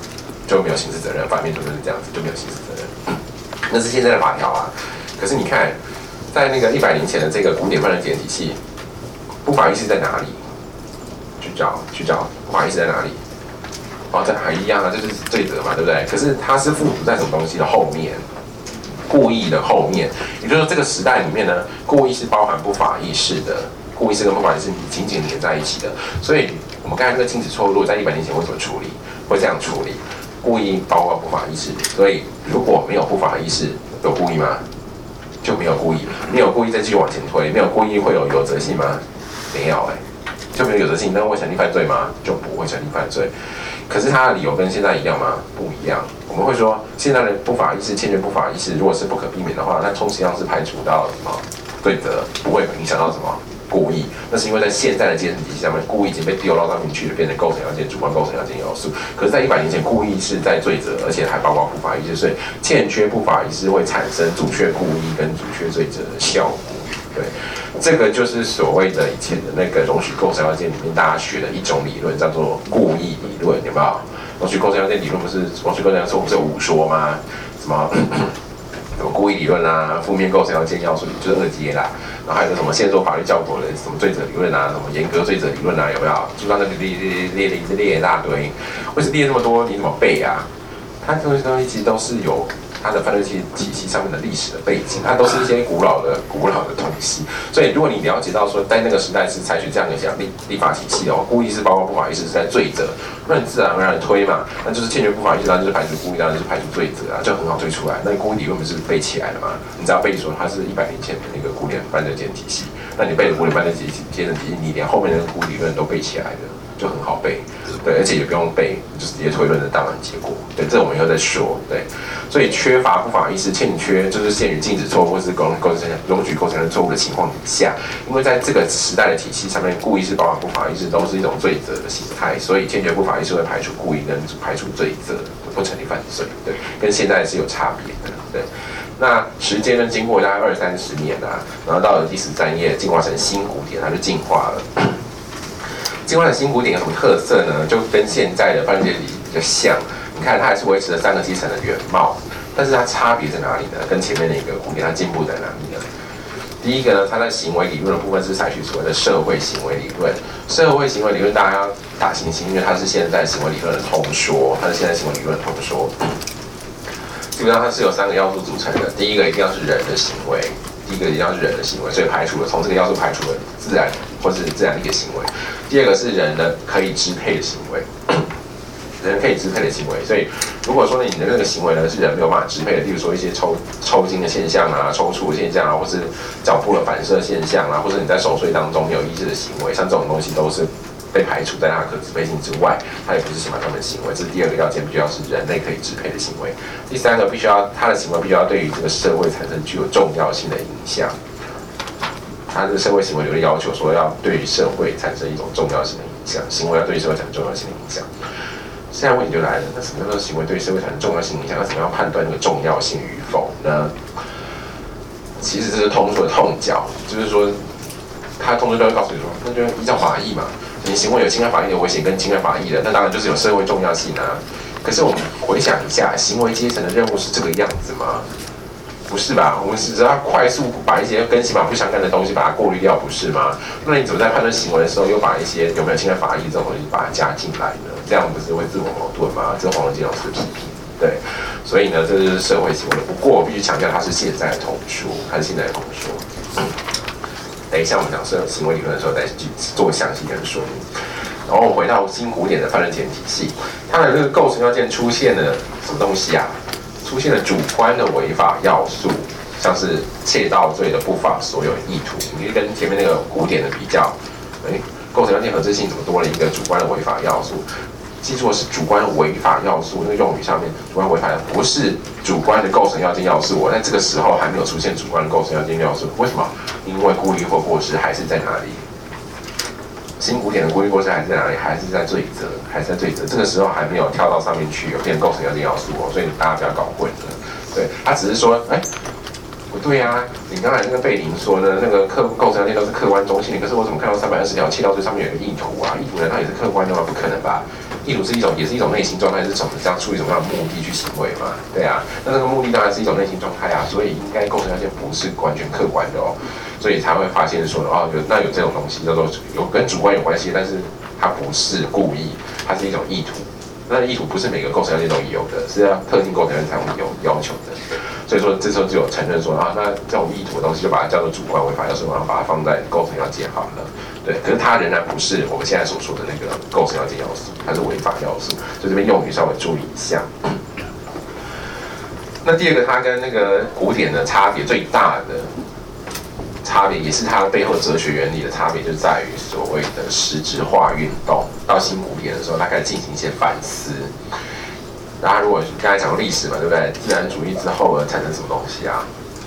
就没有刑事责任，反面就是这样子，就没有刑事责任。那是现在的法条啊。可是你看，在那个100年前的这个古典犯罪检体系，不法意识在哪里？去找不法意识在哪里？哦，这还一样啊，就是罪责嘛，对不对？可是它是附属在什么东西的后面？故意的后面，也就是说这个时代里面呢，故意是包含不法意识的，故意是跟不法意识紧紧连在一起的。所以我们刚才那个禁止错误，如果在100年前会怎么处理？会这样处理，故意包括不法意识。所以如果没有不法意识，有故意吗？就没有故意，没有故意再继续往前推，没有故意会有责性吗？没有就没有责性，那会成立犯罪吗？就不会成立犯罪。可是他的理由跟现在一样吗？不一样。我们会说，现在的不法意识、欠缺不法意识，如果是不可避免的话，那充其量是排除到什么罪责，不会影响到什么故意。那是因为在现在的阶层体系上面，故意已经被丢到上面去了，变成构成要件、主观构成要件要素。可是，在100年前，故意是在罪责，而且还包括不法意识，所以欠缺不法意识会产生阻却故意跟阻却罪责的效果。对，这个就是所谓的以前的那个容许构成要件里面大家学的一种理论，叫做故意理论，有没有？容许构成要件理论不是容许构成要件不是有5说吗？什么故意理论啊，负面构成要件要素就是2阶啦，然后还有什么限缩法律效果的什么罪责理论啊，什么严格罪责理论啊，有没有？就让那个列一大堆，为什么列这么多？你怎么背啊？它这些东西其实都是有它的犯罪体系上面的历史的背景，它都是一些古老的东西。所以，如果你了解到说，在那个时代是采取这样的立法体系的话，故意是包括不法意识是在罪责，那你自然而然推嘛，那就是欠缺不法意识，当然就是排除故意，当然就是排除罪责啊，就很好推出来。那故意理论不是背起来了吗？你只要背说它是100年前的那个古典犯罪检体系，那你背了古典犯罪检体系，你连后面的故意理论都背起来了，就很好背。对，而且也不用背，就直接推论的当然结果。对，这我们以后再说。对，所以缺乏不法意识、欠缺就是限于禁止错误或是容许构成的错误的情况底下，因为在这个时代的体系上面，故意是包含不法意识都是一种罪责的形态，所以欠缺不法意识会排除故意跟排除罪责，不成立犯罪。对，跟现在是有差别的。对，那时间呢，经过大概20-30年啊，然后到了第13页，进化成新古典，它就进化了。进化的新古典有什么特色呢？就跟现在的犯罪理比较像。你看，它还是维持了3个基层的原貌，但是它差别在哪里呢？跟前面那个古典它进步在哪里呢？第一个呢，它在行为理论的部分是采取所谓的社会行为理论。社会行为理论大家要打星星，因为它是现在行为理论的通说，它是现在行为理论的通说。基本上它是由3个要素组成的。第一个一定要是人的行为，第一个一定要是人的行为，所以从这个要素排除了自然或是自然力的行为。第二个是人的可以支配的行为，人可以支配的行为。所以如果说你的那个行为呢是人没有办法支配的，例如说一些抽筋的现象啊、抽搐的现象啊，或是脚部的反射现象啊，或者你在熟睡当中没有意识的行为，像这种东西都是被排除在它的可支配性之外，它也不是刑法上面的行为。这是第二个要件，必须要是人类可以支配的行为。第三个，他的行为必须要对于这个社会产生具有重要性的影响。他的社会行为理论要求说，要对于社会产生一种重要性的影响，行为要对于社会产生重要性的影响。现在问题就来了，那什么叫做行为对社会产生重要性影响？要怎么样判断那个重要性与否呢？其实这是通说的痛脚，就是说，他通说都会告诉你说，那就依照法益嘛，你行为有侵害法益的危险跟侵害法益的，那当然就是有社会重要性啊。可是我们回想一下，行为阶层的任务是这个样子吗？不是吧？我们只要快速把一些跟刑法不相干的东西把它过滤掉，不是吗？那你怎么在判断行为的时候，又把一些有没有侵害法益这种东西把它加进来呢？这样不是会自我矛盾吗？这是黄文基老师的批评。对，所以呢，这就是社会行为。不过我必须强调，它是现在的统说，它是现在的统说。等一下我们讲行为理论的时候，再去做详细的说明。然后回到新古典的犯罪检体系，它的这个构成要件出现了什么东西啊？出现了主观的违法要素，像是窃盗罪的不法所有意图。你跟前面那个古典的比较，构成要件合致性怎么多了一个主观的违法要素？记住的是主观的违法要素，那个用语上面主观违法不是主观的构成要件要素。我在这个时候还没有出现主观的构成要件要素，为什么？因为故意或过失还是在哪里？新古典的故意过失还是在哪里？还是在罪责，还是在罪责。这个时候还没有跳到上面去，有变构成要件要素哦，所以大家不要搞混了。对，他只是说，不对啊，你刚才那个贝林说呢，那个构成要件都是客观中性的，可是我怎么看到320条窃盗罪上面有一个意图啊？意图难道也是客观的吗？不可能吧？ 意图是也是一种内心状态，是什么这样出于什么样的目的去行为嘛？对啊，那这个目的当然是一种内心状态啊，所以应该构成要件不是完全客观的哦，所以才会发现说有这种东西叫做有跟主观有关系，但是它不是故意，它是一种意图。那意图不是每个构成要件都有的，是要特定构成要件才会有要求的。所以说这时候就有承认说那这种意图的东西就把它叫做主观违法要素，然后把它放在构成要件好了。对，可是它仍然不是我们现在所说的那个构成要件要素，它是违法要素。所以这边用语稍微注意一下。那第二个，它跟那个古典的差别最大的差别，也是它背后哲学原理的差别，就在于所谓的实质化运动。到新古典的时候，它开始进行一些反思。大家如果刚才讲历史嘛，对不对？自然主义之后产生什么东西啊？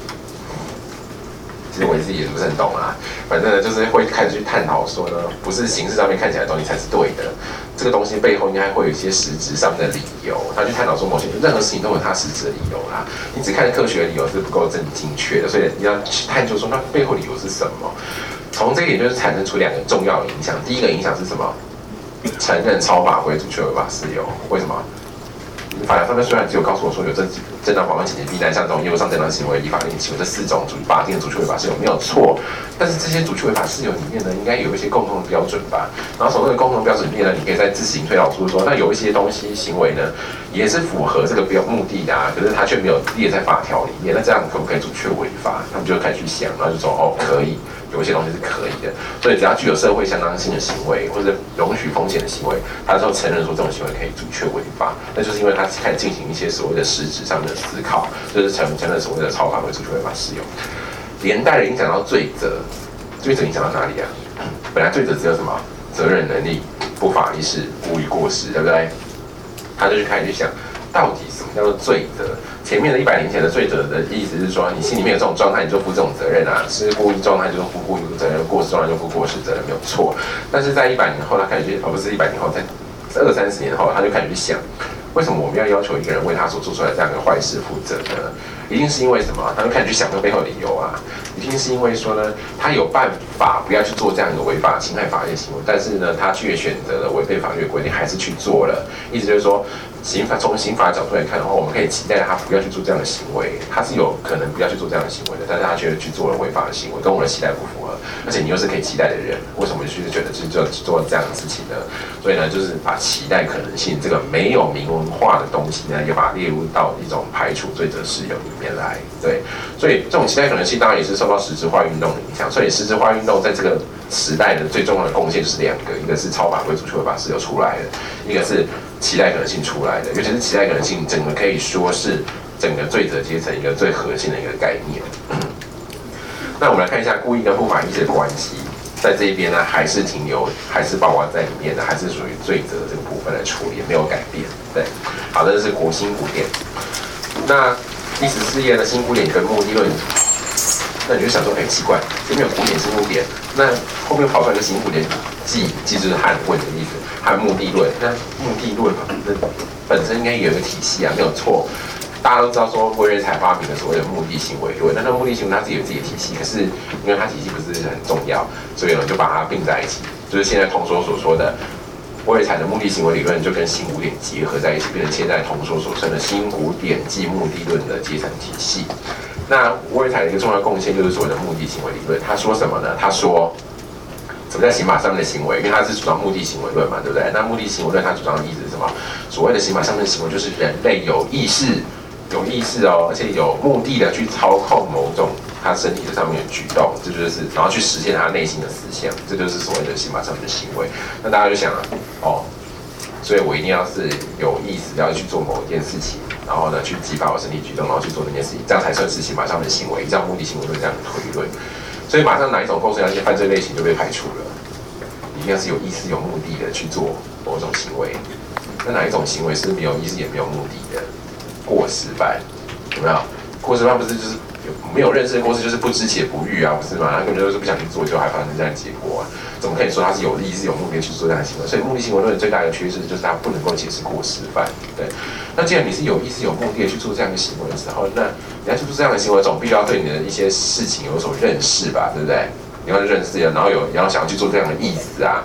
其实我自己也不是很懂啊，反正呢就是会开始去探讨说呢，不是形式上面看起来的东西才是对的，这个东西背后应该会有一些实质上面的理由。他去探讨说某些任何事情都有它实质的理由啦，你只看科学的理由是不够正精确的，所以你要去探究说那背后理由是什么。从这个也就是产生出两个重要的影响，第一个影响是什么？承认超法规、阻却违法事由，为什么？法条上面虽然只有告诉我说有正当防卫、紧急避难、像这种业务上正当行为、依法令行为这4种法定的阻却违法事由没有错，但是这些阻却违法事由里面呢，应该有一些共同的标准吧？然后从这个共同标准里面呢，你可以再自行推导出说，那有一些东西行为呢，也是符合这个目的的可是它却没有列在法条里面，那这样可不可以阻却违法？他们就开始去想，然后就说可以。有一些东西是可以的，所以只要具有社会相当性的行为，或者容许风险的行为，他就承认说这种行为可以阻却违法。那就是因为他开始进行一些所谓的实质上的思考，就是承认所谓的超法规、阻却违法适用，连带的影响到罪责。罪责影响到哪里啊？本来罪责只有什么责任能力、不法意识、无语过失，对不对？他就开始去想，到底什么叫做罪责？前面的100年前的罪责的意思是说，你心里面有这种状态，你就负这种责任啊；是故意状态就负故意责任，过失状态就负过失责任，没有错。但是在100年后，他开始去，不是100年后，在20-30年后，他就开始去想，为什么我们要求一个人为他所做出来的这样一个坏事负责呢？一定是因为什么？他就开始去想这背后的理由啊。一定是因为说呢，他有办法不要去做这样一个违法、侵害法律的行为，但是呢，他却选择了违背法律的规定，还是去做了。意思就是说，从刑法角度来看的话，我们可以期待他不要去做这样的行为，他是有可能不要去做这样的行为的，但是他却去做了违法的行为，跟我的期待不符合。而且你又是可以期待的人，为什么就是觉得去做这样的事情呢？所以呢，就是把期待可能性这个没有明文化的东西呢，也把它列入到一种排除罪责事由里面来。对，所以这种期待可能性当然也是受到实质化运动的影响。所以实质化运动在这个时代的最重要的贡献就是2个，一个是超法规、阻却违法事由出来的，一个是期待可能性出来的。尤其是期待可能性，整个可以说是整个罪责阶层一个最核心的一个概念。那我们来看一下故意跟不法意识的关系，在这一边呢，还是包括在里面的，还是属于罪责这个部分来处理，没有改变。对，好，这是新古典。那第14页的新古典跟目的论，那你就想说，奇怪，这边有古典新古典，那后面跑出来一个新古典，既就是汉问的意思，汉目的论。那目的论本身应该也有一个体系啊，没有错。大家都知道说，威瑞才发明了所谓的目的行为论，那目的行为它自己有自己的体系，可是因为它体系不是很重要，所以呢就把它并在一起，就是现在同所说的威瑞才的目的行为理论，就跟新古典结合在一起，变成现在同所称的新古典即目的论的阶层体系。那威瑞才的一个重要贡献就是所谓的目的行为理论，他说什么呢？他说，什么叫刑法上面的行为？因为他是主张目的行为论嘛，对不对？那目的行为论他主张的意思是什么？所谓的刑法上面的行为，就是人类有意识而且有目的的去操控某种他身体上面的举动，这就是然后去实现他内心的思想，这就是所谓的刑法上面的行为。那大家就想所以我一定要是有意识要去做某一件事情，然后呢去激发我身体举动，然后去做那件事情，这样才算是刑法上面的行为，依照目的行为论这样的推论。所以马上哪一种构成要件犯罪类型就被排除了，一定要是有意识有目的的去做某种行为。那哪一种行为是没有意识也没有目的的？过失犯有没有？过失犯不是就是没有认识的过失，就是不知且不欲啊，不是吗？他根本就是不想去做，就还发生这样的结果啊！怎么可以说他是有意识有目的去做这样的行为？所以目的行为论最大的缺失就是它不能够解释过失犯。对，那既然你是有意识有目的去做这样的行为的时候，那你要去做这样的行为，总必须要对你的一些事情有所认识吧，对不对？你要认识，然后想要去做这样的意思啊。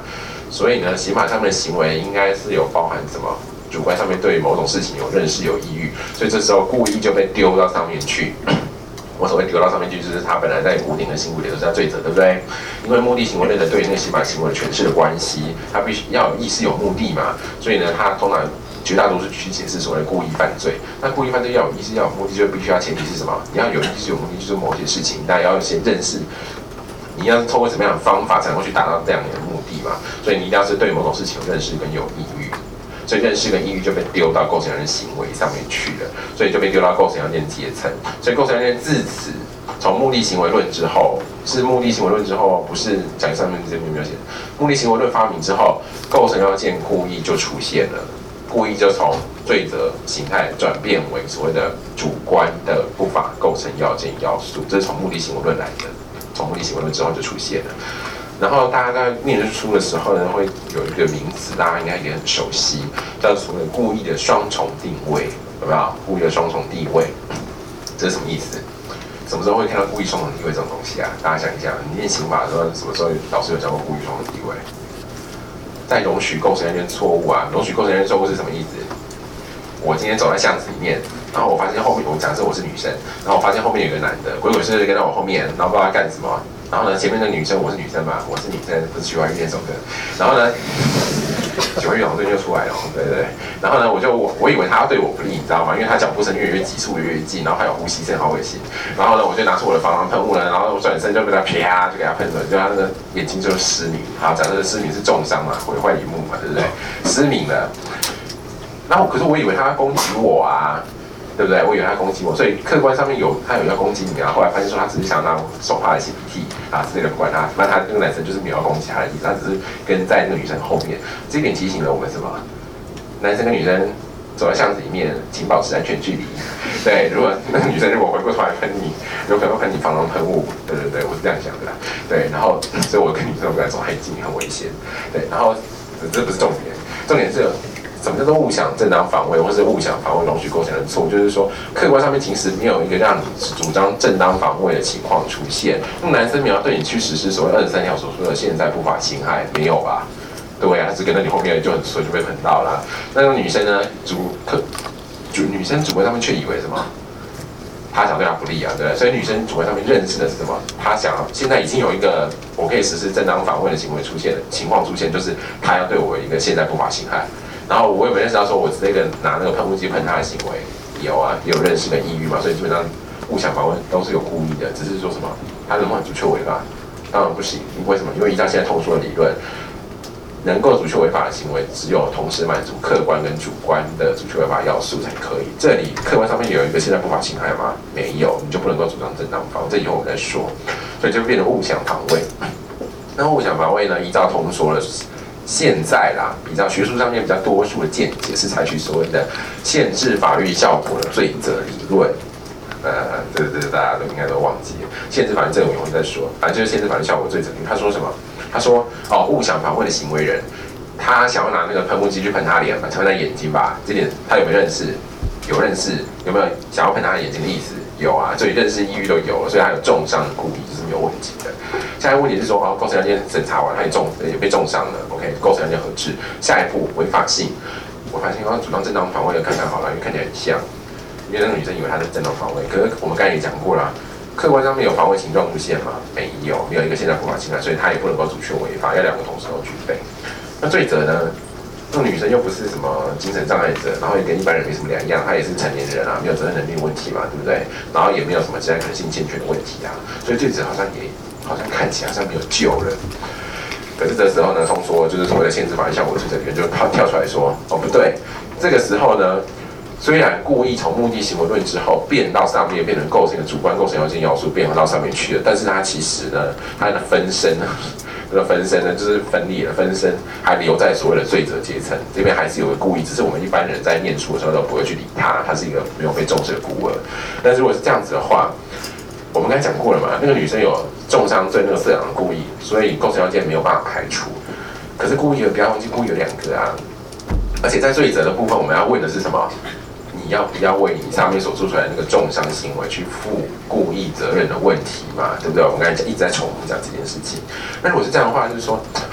所以呢，刑法上面的行为应该是有包含什么？主观上面对某种事情有认识、有意欲，所以这时候故意就被丢到上面去。我所谓丢到上面去，就是他本来在古典跟新古典都是他罪责，对不对？因为目的行为论的对那个刑法行为的诠释的关系，他必须要有意识、有目的嘛，所以呢，他通常绝大多数去解释所谓的故意犯罪。那故意犯罪要有意识、要有目的，就必须要前提是什么？你要有意识、有目的，就是某些事情，大家要先认识。你要透过什么样的方法才能够去达到这样的目的嘛？所以你一定要是对某种事情有认识跟有意欲。所以认识跟意欲就被丢到构成要件行为上面去了，所以就被丢到构成要件阶层。所以构成要件自此从目的行为论之后，是目的行为论之后，不是讲上面这边没有写。目的行为论发明之后，构成要件故意就出现了，故意就从罪责形态转变为所谓的主观的不法构成要件要素，这是从目的行为论来的。从目的行为论之后就出现了。然后大家在念书的时候呢，会有一个名词，大家应该也很熟悉，叫所谓故意的双重定位，有没有？故意的双重地位，这是什么意思？什么时候会看到故意双重地位这种东西啊？大家想一想，你念刑法的时候，什么时候老师有教过故意双重地位？在容许构成要件错误啊，容许构成要件错误是什么意思？我今天走在巷子里面，然后我发现后面，我假设我是女生，然后我发现后面有个男的鬼鬼祟祟跟在我后面，然后不知道他干什么。然后呢，前面的女生，我是女生嘛，我是女生，不是徐怀钰那首歌。然后呢，徐怀钰好像就出来了，对对对。然后呢，我以为他要对我不利，你知道吗？因为他脚步声越急促越近，然后还有呼吸声，好恶心。然后呢，我就拿出我的防狼喷雾呢，然后我转身就被他啪就给他喷了，就他那个眼睛就是失明。好，假设失明是重伤嘛，毁坏荧幕嘛，对不对？失明了。然后可是我以为他要攻击我啊。对不对？我以为他攻击我，所以客观上面他有要攻击你啊。后来发现说他只是想拿手帕来擤鼻涕啊，之类的，不管他。那他那个男生就是没有要攻击他的意思，他只是跟在那个女生后面。这一点提醒了我们什么？男生跟女生走在巷子里面，请保持安全距离。对，如果那个女生如果回过头来喷你，有可能会喷你防狼喷雾。对对对，我是这样想的啦。对，然后所以我跟女生不敢走太近，很危险。对，然后这不是重点，重点是。什么叫做误想正当防卫，或是误想防卫容许构成的错误？就是说，客观上面其实没有一个让你主张正当防卫的情况出现。那么男生没有对你去实施所谓23条所说的现在不法侵害，没有吧？对啊，只跟在你后面就很衰，就被喷到了。那个女生呢，女生主观上面却以为什么？他想对他不利啊，对不对？所以女生主观上面认识的是什么？她想现在已经有一个我可以实施正当防卫的行为出现的情况出现，就是他要对我一个现在不法侵害。然后我有没有认识到说，我这个拿那个喷雾机喷他的行为有啊，也有认识跟意欲嘛，所以基本上误想防卫都是有故意的，只是说什么他能不能主确违法？当然不行，为什么？因为依照现在通说的理论，能够主确违法的行为，只有同时满足客观跟主观的主确违法要素才可以。这里客观上面有一个现在不法侵害吗？没有，你就不能够主张正当防卫，这以后我们再说。所以就变成误想防卫。那误想防卫呢？依照通说了。现在啦，比较学术上面比较多数的见解是采取所谓的限制法律效果的罪责理论。这大家都应该都忘记了。限制法律这个我们再说，反正就是限制法律效果罪责理论。他说什么？他说误想防卫的行为人，他想要拿那个喷雾机去喷他脸，喷他眼睛吧？这点他有没有认识？有认识？有没有想要喷他的眼睛的意思？有啊，所以认识意欲都有了，所以他有重伤的故意，这是没有问题的。下一个问题是说，构成要件审查完，他也被重伤了 ，OK， 构成要件核置。下一步违法性，违法性要主张正当防卫的看看好了，因为看起来很像，因为那个女生以为她是正当防卫，可是我们刚才也讲过了，客观上面有防卫情状出现吗？没有一个现在不法侵害，所以他也不能够主确违法，要两个同时都具备。那罪责呢？那女生又不是什么精神障碍者，然后也跟一般人没什么两样，她也是成年人啊，没有责任能力问题嘛，对不对？然后也没有什么其他可能性欠缺的问题啊，所以罪责好像看起来好像没有救了。可是这时候呢，通说就是所谓的限制法律效果罪责理论就跳出来说，不对，这个时候呢，虽然故意从目的行为论之后变到上面，变成构成一个主观构成要件要素，变到上面去了，但是它其实呢，它的分身呢。这个分身呢，就是分裂了，分身还留在所谓的罪责阶层，这边还是有个故意，只是我们一般人在念书的时候都不会去理他，他是一个没有被重视的孤儿。但如果是这样子的话，我们刚才讲过了嘛，那个女生有重伤罪那个色狼的故意，所以构成要件没有办法排除。可是故意不要忘记，故意有两个啊，而且在罪责的部分，我们要问的是什么？你要不要为你上面所做出来的那个重伤行为去负故意责任的问题嘛？对不对？我们刚才一直在重复讲这件事情。那如果是这样的话，就是说，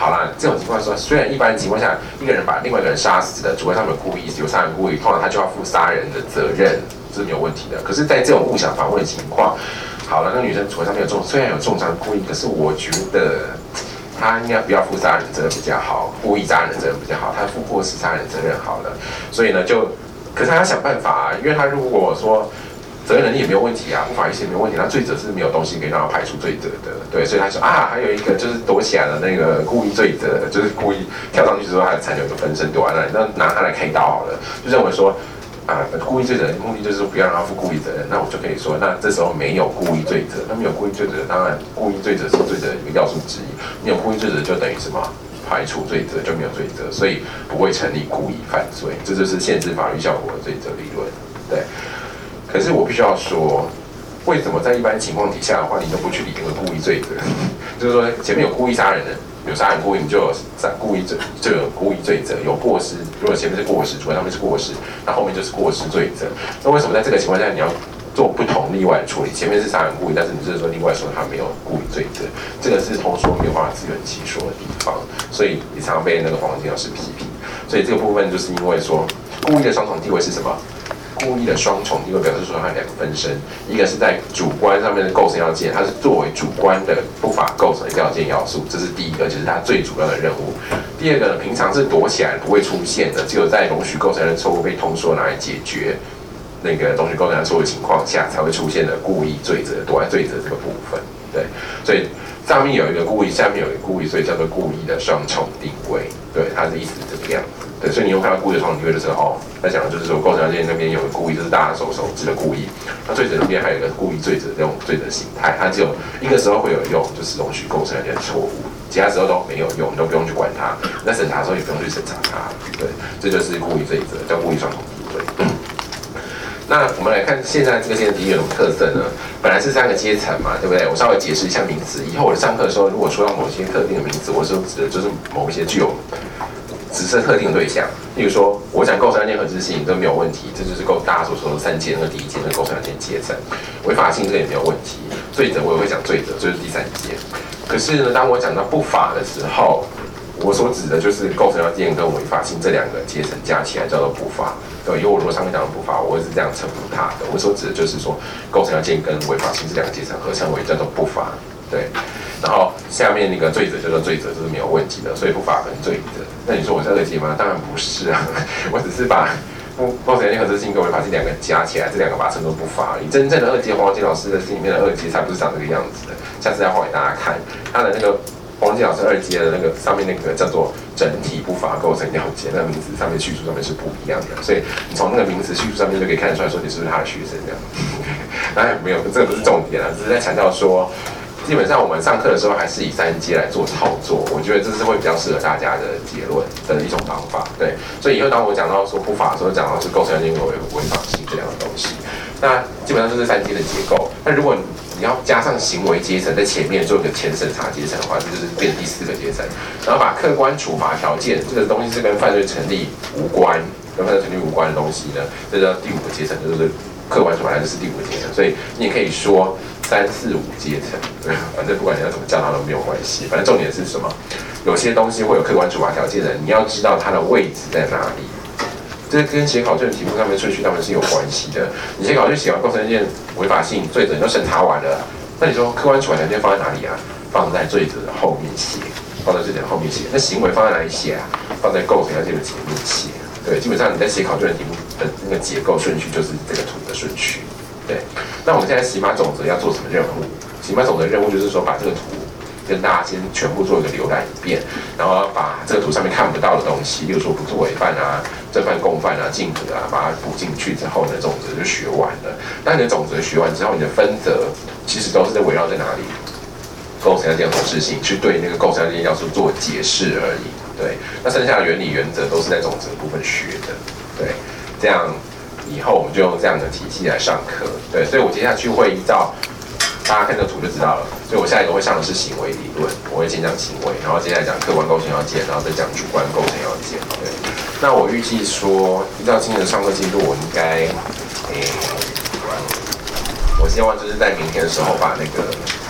好啦，这种情况说，虽然一般情况下一个人把另外一个人杀死了，主观上面故意有杀人故意，通常他就要负杀人的责任，这是没有问题的。可是，在这种误想防卫的情况，好了，那女生主观上面有虽然有重伤故意，可是我觉得她应该不要负杀人责任比较好，故意杀人责任比较好，她负过失杀人责任好了。所以呢，可是他要想办法啊，因为他如果说责任能力也没有问题啊，不法意识也没有问题，那罪责是没有东西可以让他排除罪责的，对，所以他说啊，还有一个就是躲起来的那个故意罪责，就是故意跳上去之后，他的残留一个分身躲在那里，那拿他来开刀好了，就认为说啊，故意罪责的目的就是不要让他负故意责任，那我就可以说，那这时候没有故意罪责，那没有故意罪责，当然故意罪责是罪责的一个要素之一，没有故意罪责就等于什么？排除罪责就没有罪责，所以不会成立故意犯罪，这就是限制法律效果的罪责理论。对，可是我必须要说，为什么在一般情况底下的话，你都不去理那个故意罪责？就是说前面有故意杀人的，有杀人故意，你就有故意罪，就有故意罪责，有过失。如果前面是过失，主观上面是过失，那后面就是过失罪责。那为什么在这个情况下你要做不同例外的处理？前面是杀人故意，但是你就是说另外说他没有故意罪责，这个是通说没有办法自圆其说的地方，所以也常被那个黄金老师批评。所以这个部分就是因为说故意的双重地位是什么？故意的双重地位表示说它有两个分身，一个是在主观上面的构成要件，它是作为主观的不法构成的要件要素，这是第一个，就是它最主要的任务。第二个呢，平常是躲起来不会出现的，只有在容许构成的错误被通说拿来解决。那个容许构成的错误情况下才会出现的故意罪责，躲在罪责这个部分，对，所以上面有一个故意，下面有一个故意，所以叫做故意的双重定位，对，它的意思是这个样子，对，所以你会看到故意的双重定位就是在讲的就是说构成要件那边有个故意，就是大家熟知的故意，那罪责那边还有一个故意罪责这种罪责形态，它只有一个时候会有用，就是容许构成要件的错误。其他时候都没有用，你都不用去管它。那审查的时候也不用去审查它，对，这就是故意罪责，叫故意双重定位。那我们来看现在这个阶层体有什么特色呢？本来是3个阶层嘛，对不对？我稍微解释一下名词。以后我上课的时候，如果说到某些特定的名词，我所指的就是某一些具有指涉特定的对象。例如说，我讲构成要件合致性都没有问题，这就是大家所说的3阶，那第1阶那构成要件阶层。违法性这个也没有问题，罪责我也会讲罪责，这就是第3阶。可是呢，当我讲到不法的时候，我所指的就是构成要件跟违法性这2个阶层加起来叫做不法。对，因为我如果上面讲的不法，我会是这样称呼它的。我所指的就是说，构成要件跟违法性这2个阶层合称为叫做不法。对，然后下面那个罪责叫做罪责，这是没有问题的。所以不法跟罪责，那你说我是2阶吗？当然不是啊，我只是把构成要件合致性跟违法性2个加起来，这2个把它称作不法而已。真正的2阶，黄金老师的心里面的2阶才不是长这个样子的。下次要画给大家看，他的那个。黄金老师2阶的那个上面那个叫做整体不法构成要件，那个名词上面叙述上面是不一样的，所以你从那个名词叙述上面就可以看得出来说你是不是他的学生这样。当然没有，这个不是重点了，只是在强调说，基本上我们上课的时候还是以3阶来做操作，我觉得这是会比较适合大家的结论的一种方法。对，所以以后当我讲到说不法的时候，讲到是构成要件跟违法性这2个东西，那基本上就是3阶的结构。那如果你要加上行为阶层在前面做一个前审查阶层的话，这就是变成第4个阶层。然后把客观处罚条件这个东西是跟犯罪成立无关，跟犯罪成立无关的东西呢，这叫第5个阶层，就是客观处罚条件是第5个阶层。所以你也可以说3、4、5阶层，对，反正不管你要怎么叫它都没有关系。反正重点是什么？有些东西会有客观处罚条件的，你要知道它的位置在哪里。这跟写考卷的题目上面顺序上面是有关系的。你写考卷写完构成要件违法性罪责，你都审查完了，那你说客观处罚条件放在哪里啊？放在罪责的后面写，放在罪责的后面写。那行为放在哪里写啊？放在构成要件的前面写。对，基本上你在写考卷的题目的那个结构顺序就是这个图的顺序。对，那我们现在刑法总则要做什么任务？刑法总则任务就是说把这个图跟大家先全部做一个浏览一遍，然后把这个图上面看不到的东西，例如说不作为犯啊、正犯、共犯啊、竞合啊，把它补进去之后呢，总则就学完了。那你的总则学完之后，你的分则其实都是在围绕在哪里？构成要件合适性，去对那个构成要件要素做解释而已。对，那剩下的原理原则都是在总则部分学的。对，这样以后我们就用这样的体系来上课。对，所以我接下去会依照。大家看这图就知道了，所以我下一个会上的是行为理论，我会先讲行为，然后接下来讲客观构成要件，然后再讲主观构成要件。对，那我预计说，依照今年的上课进度，我应该，我希望就是在明天的时候把那个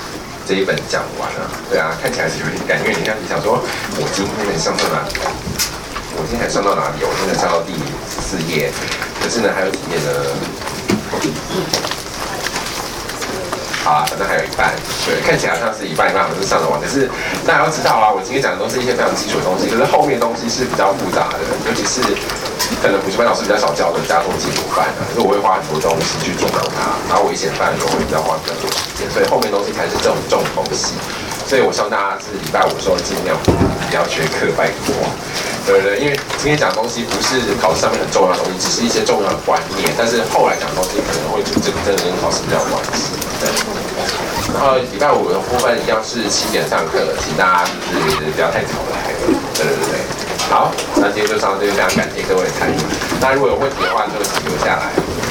这一本讲完啊。对啊，看起来是有点赶，因为你看你想说，我今天上到哪里？我今天还上到哪里？我今天上到第14页，可是呢还有几页呢？好啊，反正还有一半，对，看起来好像是一半，好像是上得完。可是大家要知道啊，我今天讲的都是一些非常基础的东西，可是后面东西是比较复杂的，尤其是可能补习班老师比较少教的加重基础班啊，可是我会花很多东西去做到它，然后危险班的时候会比较花比较多时间，所以后面东西才是这种重头戏。所以我希望大家是礼拜5的时候尽量不要缺课，拜托。对对，因为今天讲的东西不是考试上面很重要的东西，只是一些重要的观念，但是后来讲的东西可能会真的跟考试比较有关系。对。然后礼拜5的部分一样是7点上课，请大家就是不要太早来。对。好，那今天就上到这边，非常感谢各位的参与。那如果有问题的话，就请留下来。